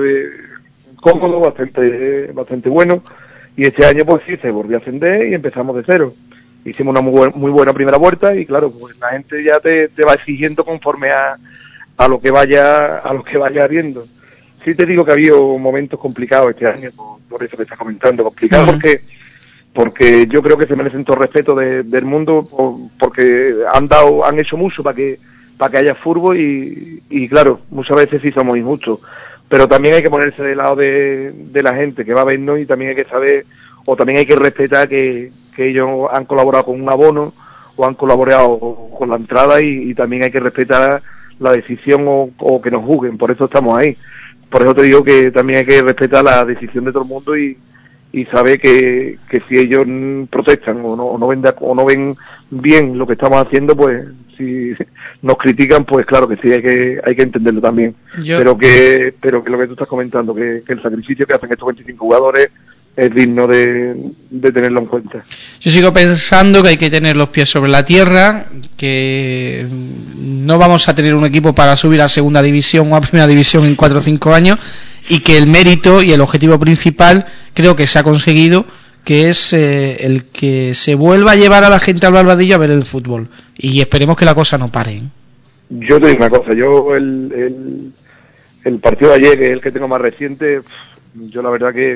cómodo, bastante bastante bueno, y este año pues sí, se volvió a ascender y empezamos de cero. Hicimos una muy, buen, muy buena primera vuelta, y claro, pues la gente ya te, te va exigiendo conforme a, a lo que vaya a lo que vaya viendo. Sí te digo que ha habido momentos complicados este año, por, por eso que estás comentando, complicados, uh-huh. porque porque yo creo que se merecen todo el respeto de, del mundo, por, porque han dado, han hecho mucho para que para que haya fútbol, y, y claro, muchas veces sí somos injustos, pero también hay que ponerse del lado de, de la gente que va a vernos, y también hay que saber, o también hay que respetar que, que ellos han colaborado con un abono o han colaborado con la entrada, y, y también hay que respetar la decisión o, o que nos juzguen. Por eso estamos ahí. Por eso te digo que también hay que respetar la decisión de todo el mundo, y, y saber que, que si ellos protestan o no, o no ven de, o no ven bien lo que estamos haciendo, pues si nos critican, pues claro que sí, hay que hay que entenderlo también. Yo... pero que pero que lo que tú estás comentando, que, que el sacrificio que hacen estos veinticinco jugadores es digno de, de tenerlo en cuenta. Yo sigo pensando que hay que tener los pies sobre la tierra, que no vamos a tener un equipo para subir a segunda división o a primera división en cuatro o cinco años, y que el mérito y el objetivo principal creo que se ha conseguido, que es eh, el que se vuelva a llevar a la gente al Barbadillo a ver el fútbol, y esperemos que la cosa no pare, ¿eh? Yo te digo una cosa, yo el, el, el partido de ayer, que es el que tengo más reciente, yo la verdad que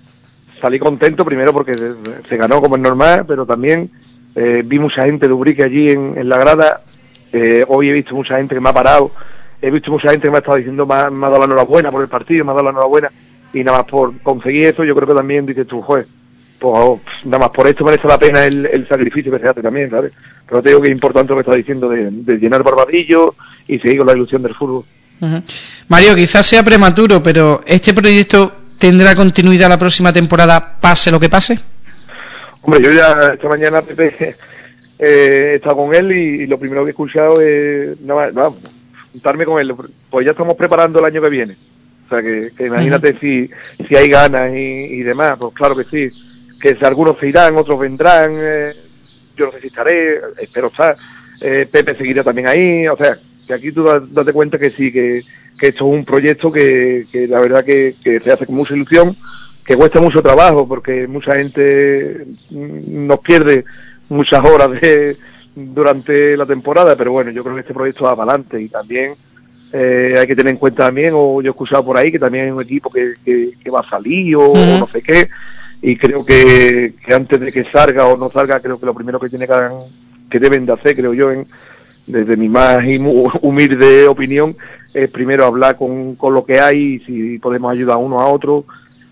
salí contento, primero porque se, se ganó como es normal, pero también eh, vi mucha gente de Ubrique allí en, en la grada. Eh, hoy he visto mucha gente que me ha parado, he visto mucha gente que me ha estado diciendo, me ha, me ha dado la enhorabuena por el partido, me ha dado la enhorabuena, y nada más por conseguir eso, yo creo que también dices tú, joder, pues oh, nada más por esto merece la pena el, el sacrificio que se hace también, ¿sabes? Pero te digo que es importante lo que estás diciendo de, de llenar Barbadillo y seguir con la ilusión del fútbol. Uh-huh. Mario, quizás sea prematuro, pero ¿este proyecto tendrá continuidad la próxima temporada, pase lo que pase? Hombre, yo ya esta mañana Pepe, eh, he estado con él, y, y lo primero que he escuchado es nada más, nada, juntarme con él, pues ya estamos preparando el año que viene. O sea, que, que imagínate uh-huh. si, si hay ganas y, y demás, pues claro que sí, que si algunos se irán, otros vendrán, eh, yo no sé si estaré, espero estar, eh, Pepe seguirá también ahí, o sea, que aquí tú date cuenta que sí, que, que esto es un proyecto que, que la verdad que, que se hace con mucha ilusión, que cuesta mucho trabajo, porque mucha gente nos pierde muchas horas de, durante la temporada, pero bueno, yo creo que este proyecto va para adelante, y también eh, hay que tener en cuenta también, o yo he escuchado por ahí que también hay un equipo que, que, que va a salir, o, uh-huh. o no sé qué, y creo que, que antes de que salga o no salga, creo que lo primero que tiene que, que deben de hacer, creo yo, en, desde mi más humilde opinión, es primero hablar con, con lo que hay, y si podemos ayudar uno a otro,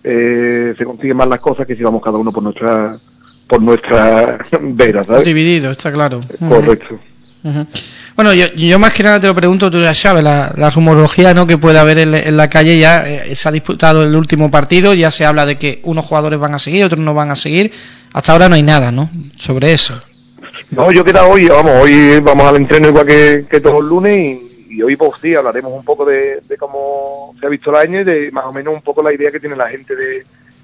eh, se consiguen más las cosas que si vamos cada uno por nuestra por nuestra vera, ¿sabes? Dividido, está claro. Correcto. Uh-huh. Bueno, yo, yo más que nada te lo pregunto, tú ya sabes, la, la rumorología, ¿no?, que puede haber en, en la calle. Ya eh, se ha disputado el último partido, ya se habla de que unos jugadores van a seguir, otros no van a seguir. Hasta ahora no hay nada, ¿no?, sobre eso. No, yo queda hoy, vamos, hoy vamos al entreno igual que, que todos los lunes, y, y hoy pues sí, hablaremos un poco de, de cómo se ha visto el año, y de más o menos un poco la idea que tiene la gente de,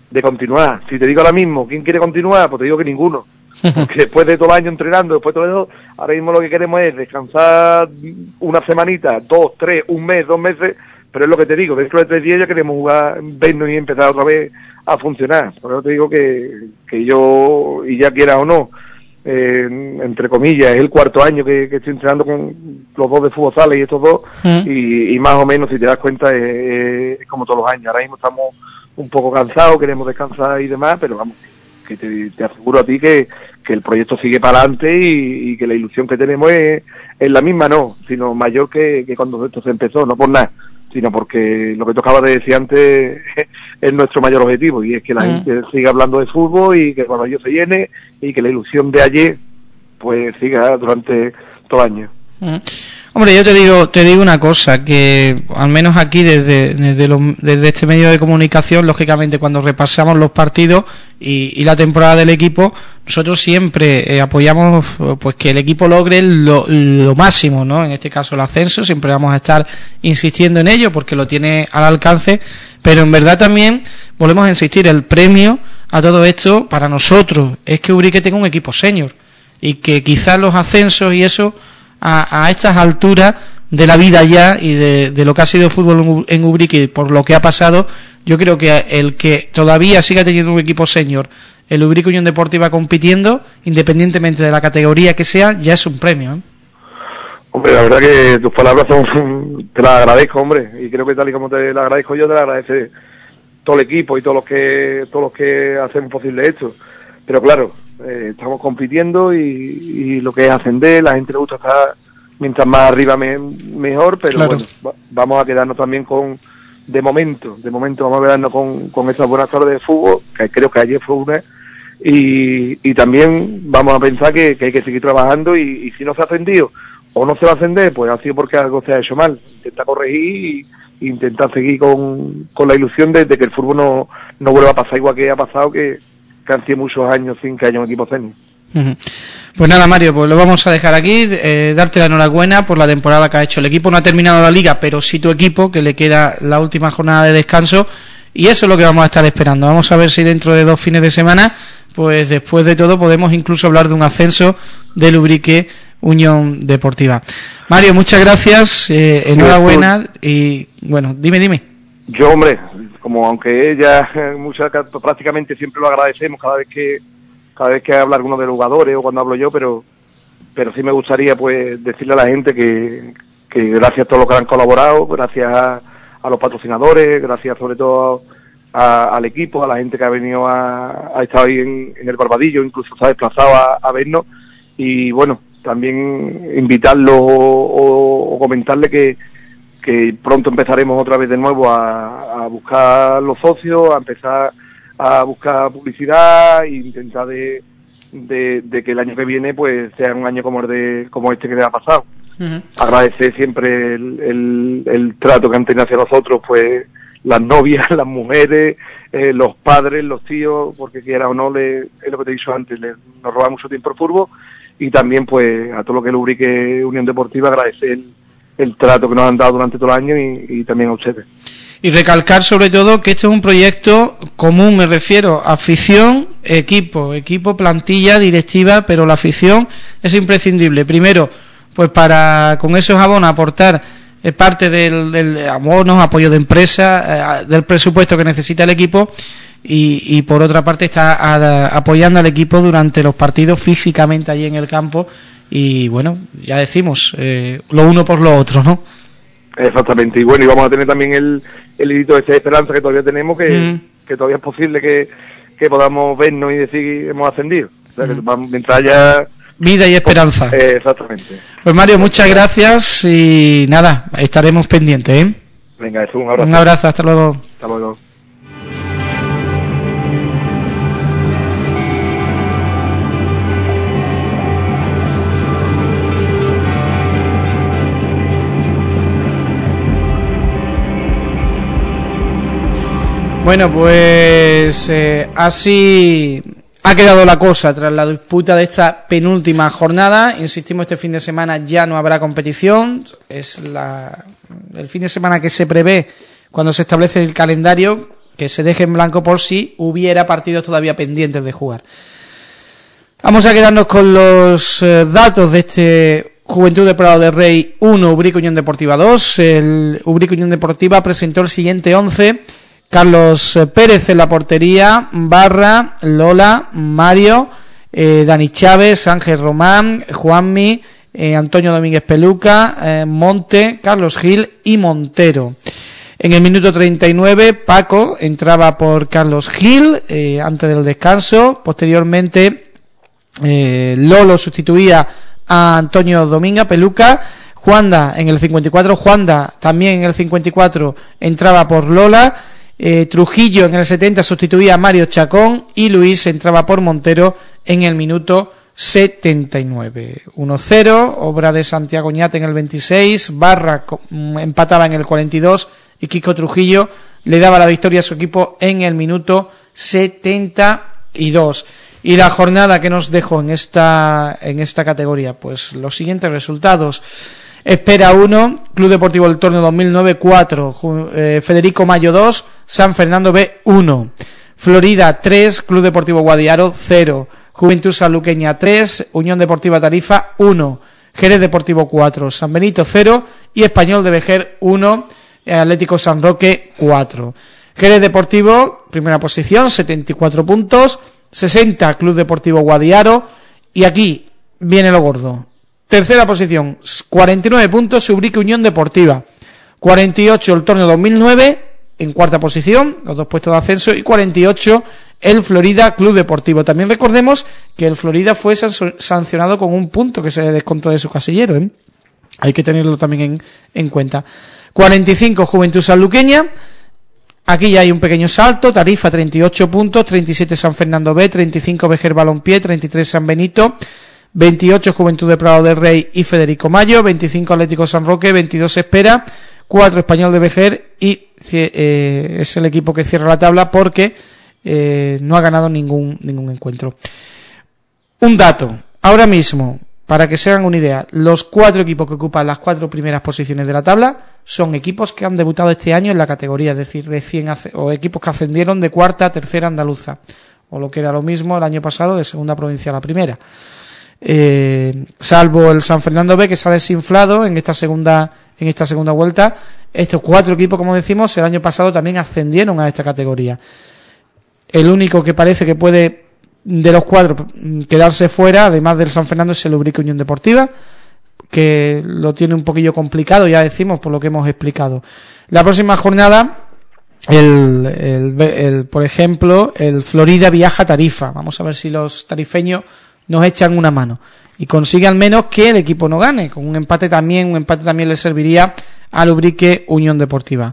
de continuar. Si te digo ahora mismo, ¿quién quiere continuar? Pues te digo que ninguno. Porque después de todo el año entrenando, después de todo eso, ahora mismo lo que queremos es descansar una semanita, dos, tres, un mes, dos meses, pero es lo que te digo, dentro de tres días ya queremos jugar, vernos y empezar otra vez a funcionar. Por eso te digo que, que yo, y ya quiera o no, eh, entre comillas, es el cuarto año que, que estoy entrenando con los dos de fútbol sala y estos dos, mm. y, y más o menos, si te das cuenta, es, es como todos los años. Ahora mismo estamos un poco cansados, queremos descansar y demás, pero vamos, que te, te aseguro a ti que, que el proyecto sigue para adelante y, y que la ilusión que tenemos es, es la misma, no, sino mayor que, que cuando esto se empezó, no por nada, sino porque lo que tocaba de decir antes es nuestro mayor objetivo, y es que la mm. gente siga hablando de fútbol y que el Barbadillo se llene y que la ilusión de ayer pues siga durante todo el año. Mm. Hombre, yo te digo te digo una cosa, que al menos aquí desde desde, los, desde este medio de comunicación, lógicamente cuando repasamos los partidos y, y la temporada del equipo, nosotros siempre eh, apoyamos pues que el equipo logre lo, lo máximo, ¿no? En este caso el ascenso, siempre vamos a estar insistiendo en ello porque lo tiene al alcance, pero en verdad también volvemos a insistir, el premio a todo esto para nosotros es que Ubrique tenga un equipo senior y que quizás los ascensos y eso A, a estas alturas de la vida ya y de, de lo que ha sido el fútbol en Ubrique y por lo que ha pasado, yo creo que el que todavía siga teniendo un equipo senior, el Ubrique Unión Deportiva compitiendo, independientemente de la categoría que sea, ya es un premio, ¿eh? Hombre, la verdad que tus palabras son, te las agradezco, hombre, y creo que tal y como te las agradezco yo, te las agradece todo el equipo y todos los que todos los que hacen posible esto. Pero claro, eh, estamos compitiendo y, y lo que es ascender, la gente le gusta estar mientras más arriba me, mejor, pero claro. Bueno, va, vamos a quedarnos también con, de momento, de momento vamos a quedarnos con, con estas buenas tardes de fútbol, que creo que ayer fue una, y, y también vamos a pensar que, que hay que seguir trabajando y, y si no se ha ascendido o no se va a ascender, pues ha sido porque algo se ha hecho mal, intenta corregir y, y intentar seguir con, con la ilusión de, de que el fútbol no, no vuelva a pasar igual que ha pasado, que que han sido muchos años sin que haya un equipo senior. Uh-huh. Pues nada, Mario, pues lo vamos a dejar aquí, eh, darte la enhorabuena por la temporada que ha hecho. El equipo no ha terminado la liga, pero sí tu equipo, que le queda la última jornada de descanso, y eso es lo que vamos a estar esperando. Vamos a ver si dentro de dos fines de semana, pues después de todo, podemos incluso hablar de un ascenso del Ubrique Unión Deportiva. Mario, muchas gracias, eh, enhorabuena, y bueno, dime, dime. Yo, hombre, como aunque ella muchas prácticamente siempre lo agradecemos cada vez que cada vez que habla alguno de los jugadores o cuando hablo yo, pero pero sí me gustaría pues decirle a la gente que, que gracias a todos los que han colaborado, gracias a, a los patrocinadores, gracias sobre todo a, al equipo, a la gente que ha venido a, ha estado ahí en, en el Barbadillo, incluso se ha desplazado a, a vernos, y bueno, también invitarlo o, o, o comentarle que que pronto empezaremos otra vez de nuevo a, a buscar los socios, a empezar a buscar publicidad e intentar de, de, de que el año que viene pues sea un año como el de como este que le ha pasado. Uh-huh. Agradecer siempre el, el, el trato que han tenido hacia nosotros, pues las novias, las mujeres, eh, los padres, los tíos, porque quiera o no, le, es lo que te he dicho antes, le, nos roba mucho tiempo el fútbol, y también pues a todo lo que el Ubrique Unión Deportiva agradecer el el trato que nos han dado durante todo el año y, y también a ustedes. Y recalcar sobre todo que esto es un proyecto común, me refiero, afición, equipo, equipo, plantilla, directiva, pero la afición es imprescindible. Primero, pues para con esos abonos aportar eh, parte del, del abonos, apoyo de empresa, eh, del presupuesto que necesita el equipo, y, y por otra parte está a, a, apoyando al equipo durante los partidos físicamente allí en el campo. Y bueno, ya decimos, eh, lo uno por lo otro, ¿no? Exactamente, y bueno, y vamos a tener también el, el hilito de esa esperanza que todavía tenemos, que, mm. que todavía es posible que, que podamos vernos y decir hemos ascendido. O sea, mm. que vamos, mientras haya vida y esperanza. Eh, exactamente. Pues Mario, muchas gracias y nada, estaremos pendientes, ¿eh? Venga, eso, un abrazo. Un abrazo, hasta luego. Hasta luego. Bueno, pues eh, así ha quedado la cosa tras la disputa de esta penúltima jornada. Insistimos, este fin de semana ya no habrá competición. Es la, el fin de semana que se prevé cuando se establece el calendario. que se deje en blanco por si hubiera partidos todavía pendientes de jugar. Vamos a quedarnos con los eh, datos de este Juventud de Prado de Rey uno, Ubrique Unión Deportiva dos. El Ubrique Unión Deportiva presentó el siguiente once: Carlos Pérez en la portería, Barra, Lola, Mario, eh, Dani Chávez, Ángel Román, Juanmi, eh, Antonio Domínguez Peluca, eh, Monte, Carlos Gil y Montero. En el minuto treinta y nueve, Paco entraba por Carlos Gil eh, antes del descanso. Posteriormente, eh, Lolo sustituía a Antonio Domínguez Peluca. Juanda en el cincuenta y cuatro, Juanda también en el cincuenta y cuatro entraba por Lola. Eh, Trujillo en el setenta sustituía a Mario Chacón y Luis entraba por Montero en el minuto setenta y nueve. uno cero, obra de Santiago Ñate en el veintiséis, Barra empataba en el cuarenta y dos y Kiko Trujillo le daba la victoria a su equipo en el minuto setenta y dos. Y la jornada que nos dejó en esta en esta categoría, pues los siguientes resultados: Espera uno, Club Deportivo El Torno dos mil nueve cuatro, eh, Federico Mayo dos, San Fernando B uno, Florida tres, Club Deportivo Guadiaro cero, Juventud Sanluqueña tres, Unión Deportiva Tarifa uno, Jerez Deportivo cuatro, San Benito cero y Español de Vejer uno, Atlético San Roque cuatro. Jerez Deportivo, primera posición, setenta y cuatro puntos, sesenta Club Deportivo Guadiaro, y aquí viene lo gordo. Tercera posición, cuarenta y nueve puntos, Ubrique Unión Deportiva. cuarenta y ocho el Torneo dos mil nueve, en cuarta posición, los dos puestos de ascenso, y cuarenta y ocho el Florida Club Deportivo. También recordemos que el Florida fue sancionado con un punto que se descontó de su casillero, ¿eh? Hay que tenerlo también en, en cuenta. cuarenta y cinco Juventud Sanluqueña. Aquí ya hay un pequeño salto. Tarifa treinta y ocho puntos, treinta y siete San Fernando B, treinta y cinco Vejer Balompié, treinta y tres San Benito, veintiocho Juventud de Prado del Rey y Federico Mayo, veinticinco Atlético San Roque, veintidós Espera, cuatro Español de Vejer y eh, es el equipo que cierra la tabla porque eh, no ha ganado ningún ningún encuentro. Un dato, ahora mismo, para que se hagan una idea, los cuatro equipos que ocupan las cuatro primeras posiciones de la tabla son equipos que han debutado este año en la categoría, es decir, recién hace, o equipos que ascendieron de cuarta a tercera andaluza, o lo que era lo mismo el año pasado de segunda provincia a la primera. Eh, salvo el San Fernando B, que se ha desinflado en esta segunda en esta segunda vuelta. Estos cuatro equipos, como decimos, el año pasado también ascendieron a esta categoría. El único que parece que puede de los cuatro quedarse fuera, además del San Fernando, es el Ubrique Unión Deportiva, que lo tiene un poquillo complicado, ya decimos, por lo que hemos explicado. La próxima jornada, el, el, el por ejemplo, el Florida viaja a Tarifa. Vamos a ver si los tarifeños nos echan una mano y consigue al menos que el equipo no gane. Con un empate también, un empate también le serviría al Ubrique Unión Deportiva.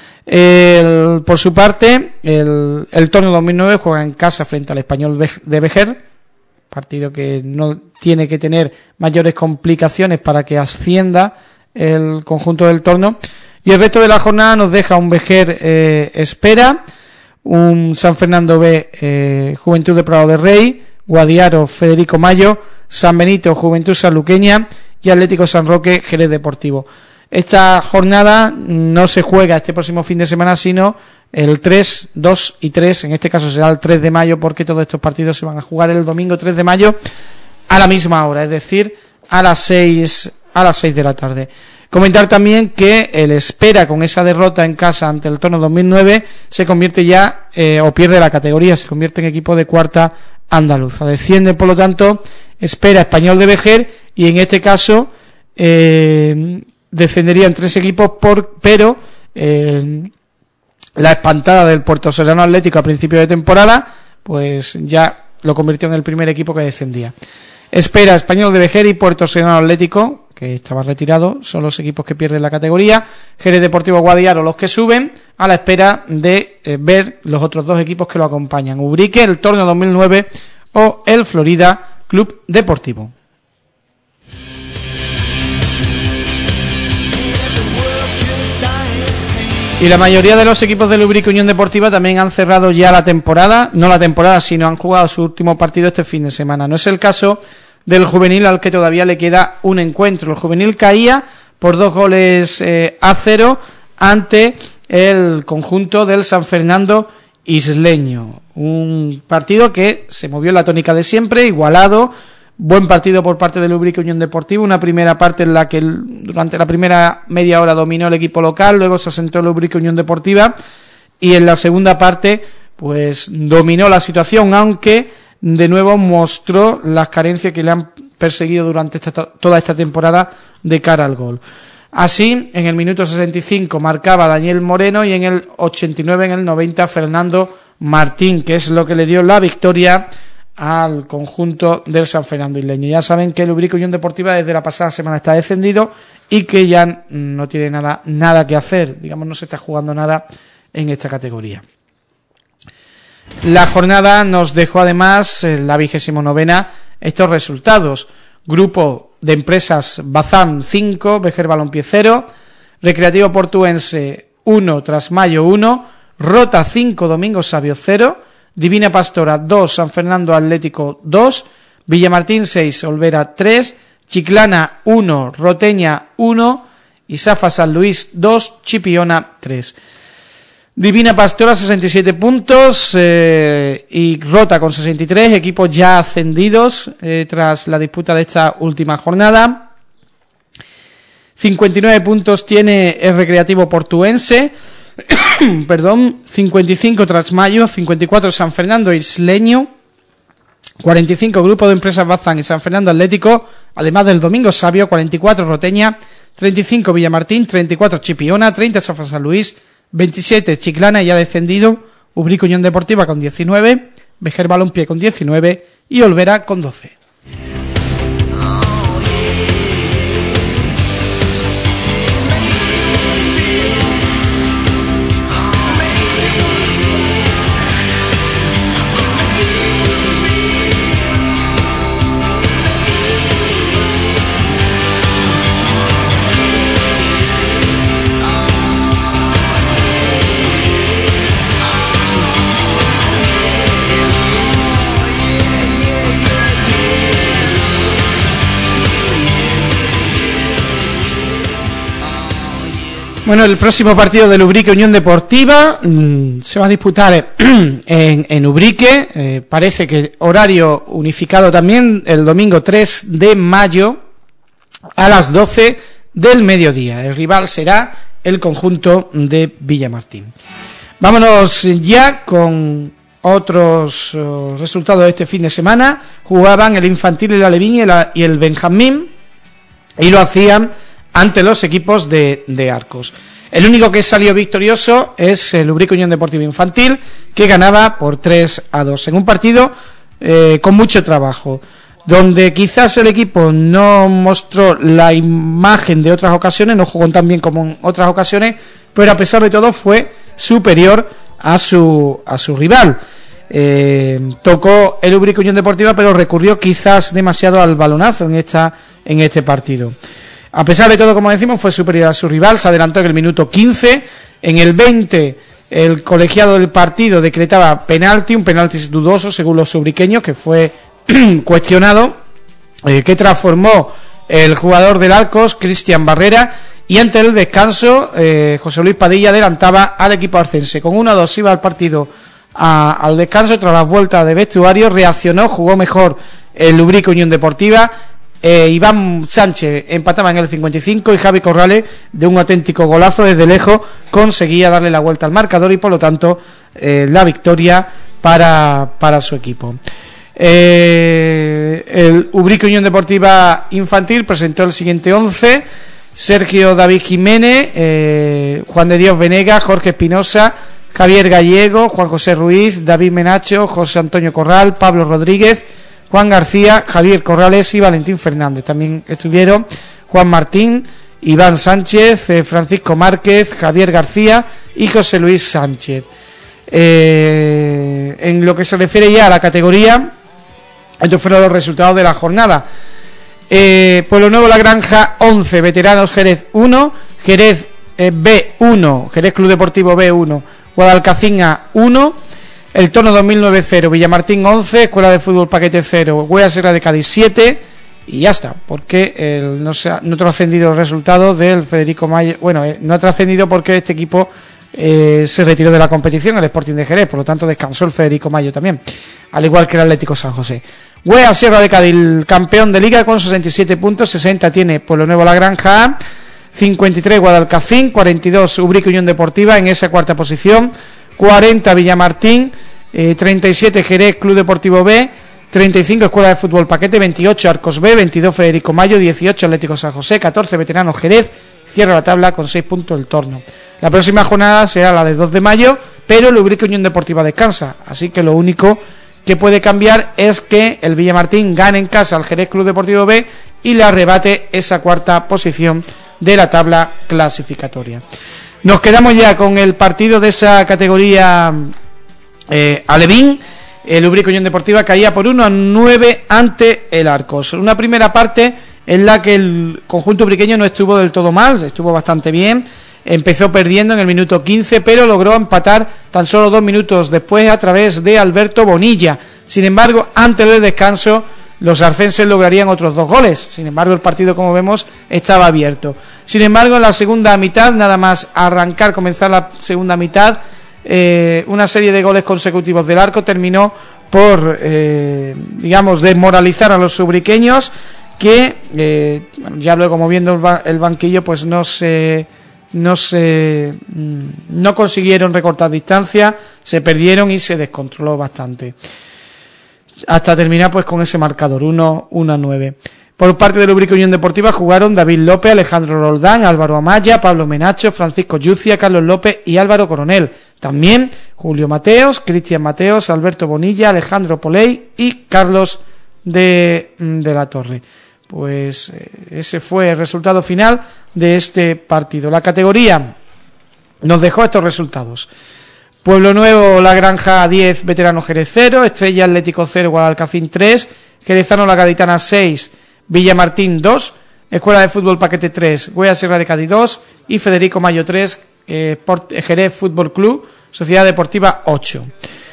El, por su parte, el, el Torneo dos mil nueve juega en casa frente al Español de Vejer, partido que no tiene que tener mayores complicaciones para que ascienda el conjunto del Torneo. Y el resto de la jornada nos deja un Vejer eh, Espera, un San Fernando B, eh, Juventud de Prado de Rey, Guadiaro Federico Mayo, San Benito Juventud Sanluqueña y Atlético San Roque Jerez Deportivo. Esta jornada no se juega este próximo fin de semana, sino el tres, dos y tres, en este caso será el tres de mayo, porque todos estos partidos se van a jugar el domingo tres de mayo a la misma hora, es decir, a las seis, a las seis de la tarde. Comentar también que el Espera, con esa derrota en casa ante el Torno dos mil nueve, se convierte ya, eh, o pierde la categoría, se convierte en equipo de cuarta andaluza. Desciende, por lo tanto, Espera, Español de Vejer, y en este caso eh, descenderían tres equipos, por, pero eh, la espantada del Puerto Serrano Atlético a principio de temporada, pues ya lo convirtió en el primer equipo que descendía. Espera, Español de Vejer y Puerto Serrano Atlético, que estaba retirado, son los equipos que pierden la categoría. Jerez Deportivo Guadiaro los que suben, a la espera de eh, ver los otros dos equipos que lo acompañan: Ubrique, el Torneo dos mil nueve, o el Florida Club Deportivo. Y la mayoría de los equipos del Ubrique Unión Deportiva también han cerrado ya la temporada, no la temporada, sino han jugado su último partido este fin de semana. No es el caso del Juvenil, al que todavía le queda un encuentro. El Juvenil caía por dos goles eh, a cero ante el conjunto del San Fernando isleño. Un partido que se movió en la tónica de siempre, igualado, buen partido por parte del Ubrique Unión Deportiva, una primera parte en la que el, durante la primera media hora dominó el equipo local, luego se asentó el Ubrique Unión Deportiva y en la segunda parte pues dominó la situación, aunque de nuevo mostró las carencias que le han perseguido durante esta, toda esta temporada de cara al gol. Así, en el minuto sesenta y cinco marcaba Daniel Moreno y en el ochenta y nueve, en el noventa, Fernando Martín, que es lo que le dio la victoria al conjunto del San Fernando isleño. Ya saben que el Ubrique Unión Deportiva desde la pasada semana está descendido y que ya no tiene nada, nada que hacer, digamos, no se está jugando nada en esta categoría. La jornada nos dejó además en la vigésimo novena estos resultados: Grupo de Empresas Bazán cinco, Vejer Balompié cero, Recreativo Portuense uno, Trasmayo uno, Rota cinco, Domingo Sabio cero, Divina Pastora dos, San Fernando Atlético dos, Villamartín seis, Olvera tres, Chiclana uno, Roteña uno y Safa San Luis dos, Chipiona tres. Divina Pastora sesenta y siete puntos eh, y Rota con sesenta y tres, equipos ya ascendidos eh, tras la disputa de esta última jornada. cincuenta y nueve puntos tiene el Recreativo Portuense, perdón, cincuenta y cinco Trasmayo, cincuenta y cuatro San Fernando isleño, cuarenta y cinco Grupo de Empresas Bazán y San Fernando Atlético, además del Domingo Sabio, cuarenta y cuatro Roteña, treinta y cinco Villamartín, treinta y cuatro Chipiona, treinta Safa San Luis, veintisiete Chiclana, ya descendido, Ubrique Unión Deportiva con diecinueve, Vejer Balompié con diecinueve y Olvera con doce. Bueno, el próximo partido del Ubrique Unión Deportiva mmm, se va a disputar en, en Ubrique, eh, parece que horario unificado también, el domingo tres de mayo a las doce del mediodía. El rival será el conjunto de Villamartín. Vámonos ya con otros uh, resultados de este fin de semana. Jugaban el Infantil, el Alevín y, la, y el Benjamín, y lo hacían ante los equipos de, de Arcos. El único que salió victorioso es el Ubrique Unión Deportiva Infantil, que ganaba por tres a dos, en un partido eh, con mucho trabajo, donde quizás el equipo no mostró la imagen de otras ocasiones, no jugó tan bien como en otras ocasiones, pero a pesar de todo fue superior a su, a su rival. Eh, tocó el Ubrique Unión Deportiva, pero recurrió quizás demasiado al balonazo en, esta, en este partido. A pesar de todo, como decimos, fue superior a su rival, se adelantó en el minuto quince, en el veinte el colegiado del partido decretaba penalti, un penalti dudoso según los ubriqueños, que fue cuestionado, eh, que transformó el jugador del Arcos, Cristian Barrera, y ante el descanso eh, José Luis Padilla adelantaba al equipo arcense. Con uno a dos iba al partido a, al descanso, tras las vueltas de vestuario reaccionó, jugó mejor el Ubrique Unión Deportiva. Eh, Iván Sánchez empataba en el cincuenta y cinco y Javi Corrales, de un auténtico golazo desde lejos, conseguía darle la vuelta al marcador y por lo tanto eh, la victoria para, para su equipo. Eh, el Ubrique Unión Deportiva Infantil presentó el siguiente once: Sergio David Jiménez, eh, Juan de Dios Venegas, Jorge Espinosa, Javier Gallego, Juan José Ruiz, David Menacho, José Antonio Corral, Pablo Rodríguez, Juan García, Javier Corrales y Valentín Fernández. También estuvieron Juan Martín, Iván Sánchez, eh, Francisco Márquez, Javier García y José Luis Sánchez. Eh, en lo que se refiere ya a la categoría, estos fueron los resultados de la jornada. Eh, Pueblo Nuevo La Granja once, Veteranos Jerez uno, Jerez eh, B uno, Jerez Club Deportivo B uno, Guadalcacín uno, El Tono dos mil nueve cero, Villamartín once, Escuela de Fútbol Paquete cero, Huella Sierra de Cádiz siete, y ya está, porque el, no, se ha, no ha trascendido el resultado del Federico Mayer. Bueno, eh, no ha trascendido porque este equipo eh, se retiró de la competición el Sporting de Jerez, por lo tanto descansó el Federico Mayo también, al igual que el Atlético San José. Wea Sierra de Cádiz, el campeón de Liga con sesenta y siete puntos, sesenta tiene Pueblo Nuevo La Granja A, cincuenta y tres Guadalcacín, cuarenta y dos Ubrique Unión Deportiva en esa cuarta posición, cuarenta Villamartín, eh, treinta y siete Jerez Club Deportivo B, treinta y cinco Escuela de Fútbol Paquete, veintiocho Arcos B, veintidós Federico Mayo, dieciocho Atlético San José, catorce Veteranos Jerez, cierra la tabla con seis puntos el Torno. La próxima jornada será la de dos de mayo, pero el Ubrique Unión Deportiva descansa, así que lo único que puede cambiar es que el Villamartín gane en casa al Jerez Club Deportivo B y le arrebate esa cuarta posición de la tabla clasificatoria. Nos quedamos ya con el partido de esa categoría eh, alevín. El Ubrique Unión Deportiva caía por uno a nueve ante el Arcos. Una primera parte en la que el conjunto ubriqueño no estuvo del todo mal, estuvo bastante bien. Empezó perdiendo en el minuto quince, pero logró empatar tan solo dos minutos después a través de Alberto Bonilla. Sin embargo, antes del descanso, los arcenses lograrían otros dos goles. Sin embargo, el partido, como vemos, estaba abierto. Sin embargo, en la segunda mitad, nada más arrancar, comenzar la segunda mitad, eh, una serie de goles consecutivos del Arco terminó por, eh, digamos, desmoralizar a los ubriqueños, que, eh, bueno, ya luego moviendo el, ba- el banquillo, pues no se... no se no consiguieron recortar distancia, se perdieron y se descontroló bastante hasta terminar pues con ese marcador uno a nueve. Por parte del Ubrique Unión Deportiva jugaron David López, Alejandro Roldán, Álvaro Amaya, Pablo Menacho, Francisco Yucia, Carlos López y Álvaro Coronel. También Julio Mateos, Cristian Mateos, Alberto Bonilla, Alejandro Poley y Carlos de, de la Torre. Pues eh, ese fue el resultado final de este partido. La categoría nos dejó estos resultados: Pueblo Nuevo La Granja diez, Veterano Jerez cero, Estrella Atlético cero, Guadalcacín tres, Jerezano La Gaditana seis, Villamartín dos, Escuela de Fútbol Paquete tres, Wea Sierra de Cádiz dos y Federico Mayo tres, eh, Port- Jerez Fútbol Club, Sociedad Deportiva ocho.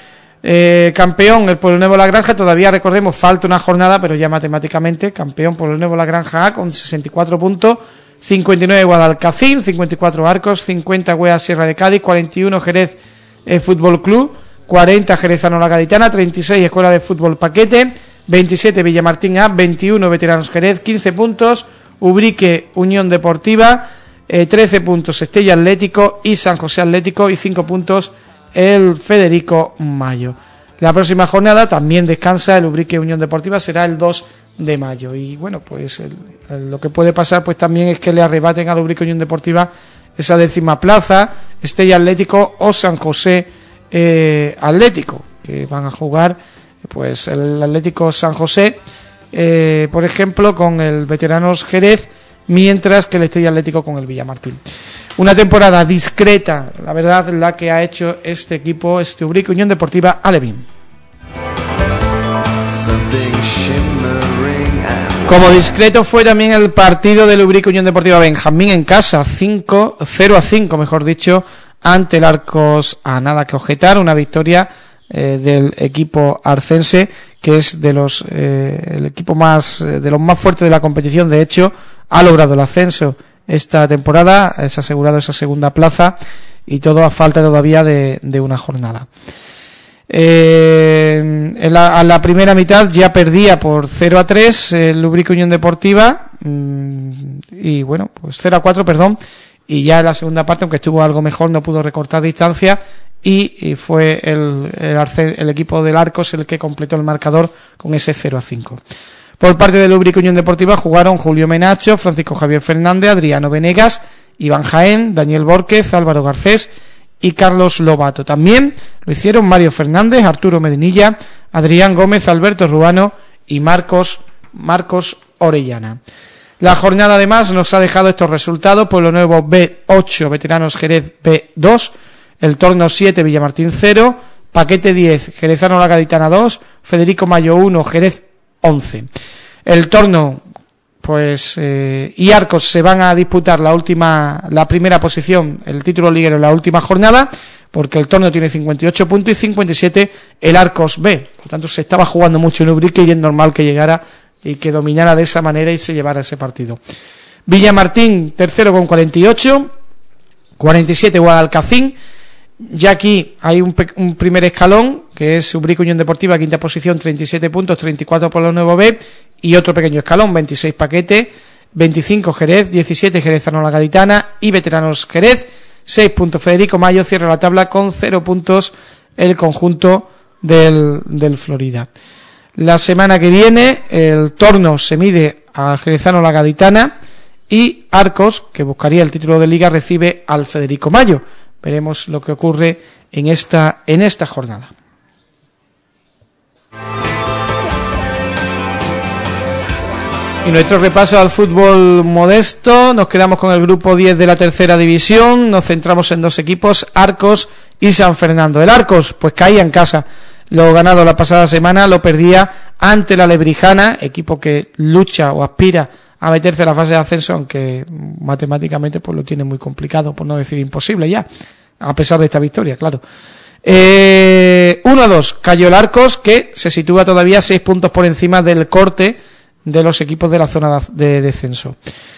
Eh, campeón el Pueblo Nuevo La Granja, todavía recordemos falta una jornada, pero ya matemáticamente campeón Pueblo Nuevo La Granja A con sesenta y cuatro puntos, cincuenta y nueve Guadalcacín, cincuenta y cuatro Arcos, cincuenta Wea Sierra de Cádiz, cuarenta y uno Jerez eh, Fútbol Club, cuarenta Jerezano La Gaditana, treinta y seis Escuela de Fútbol Paquete, veintisiete Villamartín A, veintiuno Veteranos Jerez, quince puntos Ubrique Unión Deportiva, eh, trece puntos Estella Atlético y San José Atlético y cinco puntos el Federico Mayo. La próxima jornada también descansa el Ubrique Unión Deportiva, será el dos de mayo. Y bueno, pues el, el, lo que puede pasar pues también es que le arrebaten al Ubrique Unión Deportiva esa décima plaza, Estella Atlético o San José eh, Atlético, que van a jugar pues el Atlético San José, eh, por ejemplo, con el Veteranos Jerez, mientras que el Estella Atlético con el Villamartín. Una temporada discreta, la verdad, la que ha hecho este equipo, este Ubrique Unión Deportiva Alevín. Como discreto fue también el partido del Ubrique Unión Deportiva Benjamín en casa, cinco cero a cinco, mejor dicho, ante el Arcos A. Nada que objetar, una victoria eh, del equipo arcense, que es de los eh, el equipo más eh, de los más fuertes de la competición. De hecho, ha logrado el ascenso esta temporada, es asegurado esa segunda plaza y todo a falta todavía de, de una jornada. Eh, en la, a la primera mitad ya perdía por cero a tres el Ubrique Unión Deportiva mmm, y bueno, pues cero a cuatro, perdón, y ya en la segunda parte, aunque estuvo algo mejor, no pudo recortar distancia y, y fue el, el, Arce, el equipo del Arcos el que completó el marcador con ese cero a cinco. Por parte del Ubrique Unión Deportiva jugaron Julio Menacho, Francisco Javier Fernández, Adriano Venegas, Iván Jaén, Daniel Bórquez, Álvaro Garcés y Carlos Lobato. También lo hicieron Mario Fernández, Arturo Medinilla, Adrián Gómez, Alberto Ruano y Marcos, Marcos Orellana. La jornada además nos ha dejado estos resultados: Pueblo Nuevo B ocho, Veteranos Jerez B dos, El Torno siete, Villamartín cero, Paquete diez, Jerezano La Gaditana dos, Federico Mayo uno, Jerez once. El Torno pues eh, y Arcos se van a disputar la última, la primera posición, el título liguero en la última jornada, porque el Torno tiene cincuenta y ocho puntos y cincuenta y siete el Arcos B. Por tanto, se estaba jugando mucho en Ubrique y es normal que llegara y que dominara de esa manera y se llevara ese partido. Villamartín tercero con cuarenta y ocho, cuarenta y siete Guadalcacín. Ya aquí hay un, un primer escalón, que es Ubrique Unión Deportiva, quinta posición, treinta y siete puntos, treinta y cuatro por los Nuevo B, y otro pequeño escalón, veintiséis Paquete, veinticinco Jerez, diecisiete Jerezano La Gaditana y Veteranos Jerez, seis puntos Federico Mayo, cierra la tabla con cero puntos el conjunto del, del Florida. La semana que viene el Torno se mide al Jerezano La Gaditana y Arcos, que buscaría el título de Liga, recibe al Federico Mayo. Veremos lo que ocurre en esta en esta jornada. Y nuestro repaso al fútbol modesto, nos quedamos con el grupo diez de la tercera división, nos centramos en dos equipos, Arcos y San Fernando. El Arcos pues caía en casa, lo ganado la pasada semana lo perdía ante la Lebrijana, equipo que lucha o aspira a meterse a la fase de ascenso, aunque matemáticamente pues lo tiene muy complicado, por no decir imposible ya, a pesar de esta victoria, claro. Eh, uno a dos cayó el Arcos, que se sitúa todavía seis puntos por encima del corte de los equipos de la zona de descenso.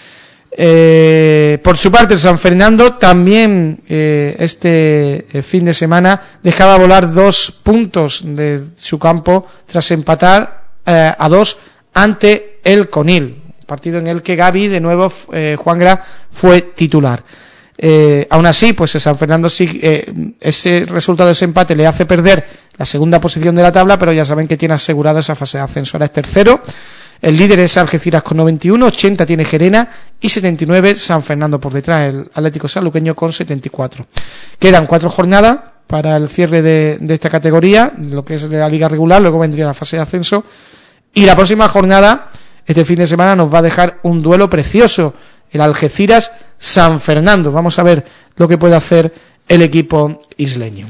Eh, por su parte el San Fernando también eh, este fin de semana dejaba volar dos puntos de su campo tras empatar eh, a dos ante el Conil, partido en el que Gaby de nuevo eh, Juangra fue titular. Eh, aún así, pues el San Fernando sí, eh, ese resultado de ese empate le hace perder la segunda posición de la tabla, pero ya saben que tiene asegurado esa fase de ascenso. Ahora es tercero, el líder es Algeciras con noventa y uno, ochenta tiene Gerena y setenta y nueve San Fernando por detrás, el Atlético Sanluqueño con setenta y cuatro. Quedan cuatro jornadas para el cierre de, de esta categoría, lo que es la liga regular, luego vendría la fase de ascenso, y la próxima jornada este fin de semana nos va a dejar un duelo precioso, el Algeciras-San Fernando. Vamos a ver lo que puede hacer el equipo isleño.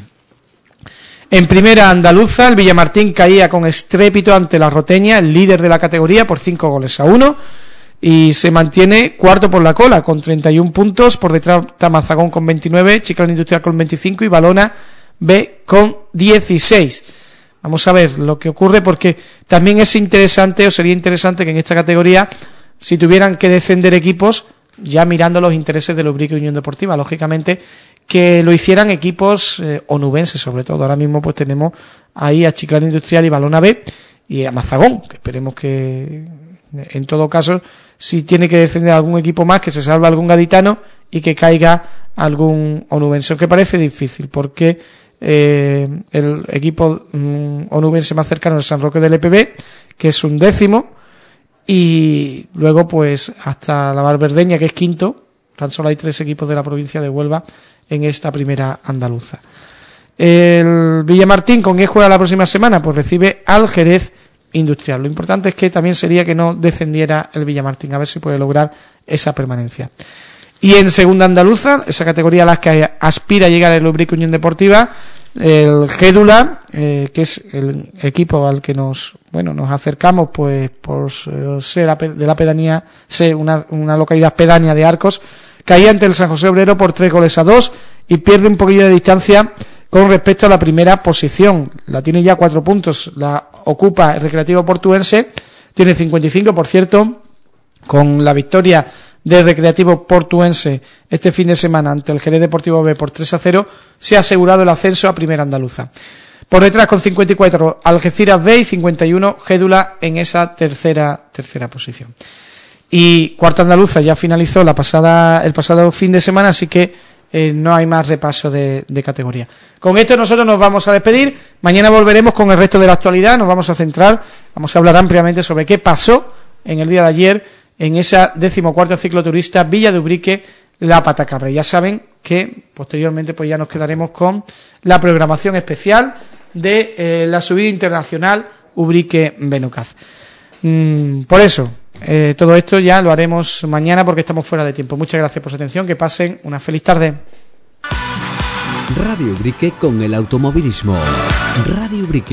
En primera andaluza, el Villamartín caía con estrépito ante la Roteña, el líder de la categoría, por cinco goles a uno, y se mantiene cuarto por la cola, con treinta y un puntos, por detrás Tamazagón con veintinueve, Chiclana Industrial con veinticinco y Balona B con dieciséis. Vamos a ver lo que ocurre, porque también es interesante, o sería interesante que en esta categoría, si tuvieran que descender equipos, ya mirando los intereses del Ubrique Unión Deportiva, lógicamente, que lo hicieran equipos eh, onubenses, sobre todo. Ahora mismo pues tenemos ahí a Chiclana Industrial y Balona B y a Mazagón, que esperemos que, en todo caso, si tiene que descender algún equipo más, que se salve algún gaditano y que caiga algún onubense, que parece difícil, porque eh, el equipo mm, onubense más cercano es San Roque del E P B, que es un décimo, y luego pues hasta la Valverdeña, que es quinto. Tan solo hay tres equipos de la provincia de Huelva en esta primera andaluza. El Villamartín, ¿con qué juega la próxima semana? Pues recibe al Jerez Industrial. Lo importante es que también sería que no descendiera el Villamartín, a ver si puede lograr esa permanencia. Y en segunda andaluza, esa categoría a la que aspira a llegar el Ubrique Unión Deportiva, el Gédula, eh, que es el equipo al que nos bueno nos acercamos, pues por ser de la pedanía, ser una, una localidad pedánea de Arcos, caía ante el San José Obrero por tres goles a dos y pierde un poquillo de distancia con respecto a la primera posición. La tiene ya cuatro puntos, la ocupa el Recreativo Portuense, tiene cincuenta y cinco, por cierto, con la victoria del Recreativo Portuense este fin de semana ante el Jerez Deportivo B por tres a cero, se ha asegurado el ascenso a primera andaluza. Por detrás, con cincuenta y cuatro, Algeciras B y cincuenta y uno, Gédula en esa tercera tercera posición. Y cuarta andaluza ya finalizó la pasada el pasado fin de semana, así que eh, no hay más repaso de, de categoría. Con esto nosotros nos vamos a despedir. Mañana volveremos con el resto de la actualidad, nos vamos a centrar, vamos a hablar ampliamente sobre qué pasó en el día de ayer en esa decimocuarta cicloturista Villa de Ubrique, La Patacabra. Ya saben que posteriormente pues ya nos quedaremos con la programación especial de eh, la subida internacional Ubrique-Benucaz. Mm, por eso, eh, todo esto ya lo haremos mañana porque estamos fuera de tiempo. Muchas gracias por su atención, que pasen una feliz tarde. Radio Ubrique con el automovilismo. Radio Ubrique.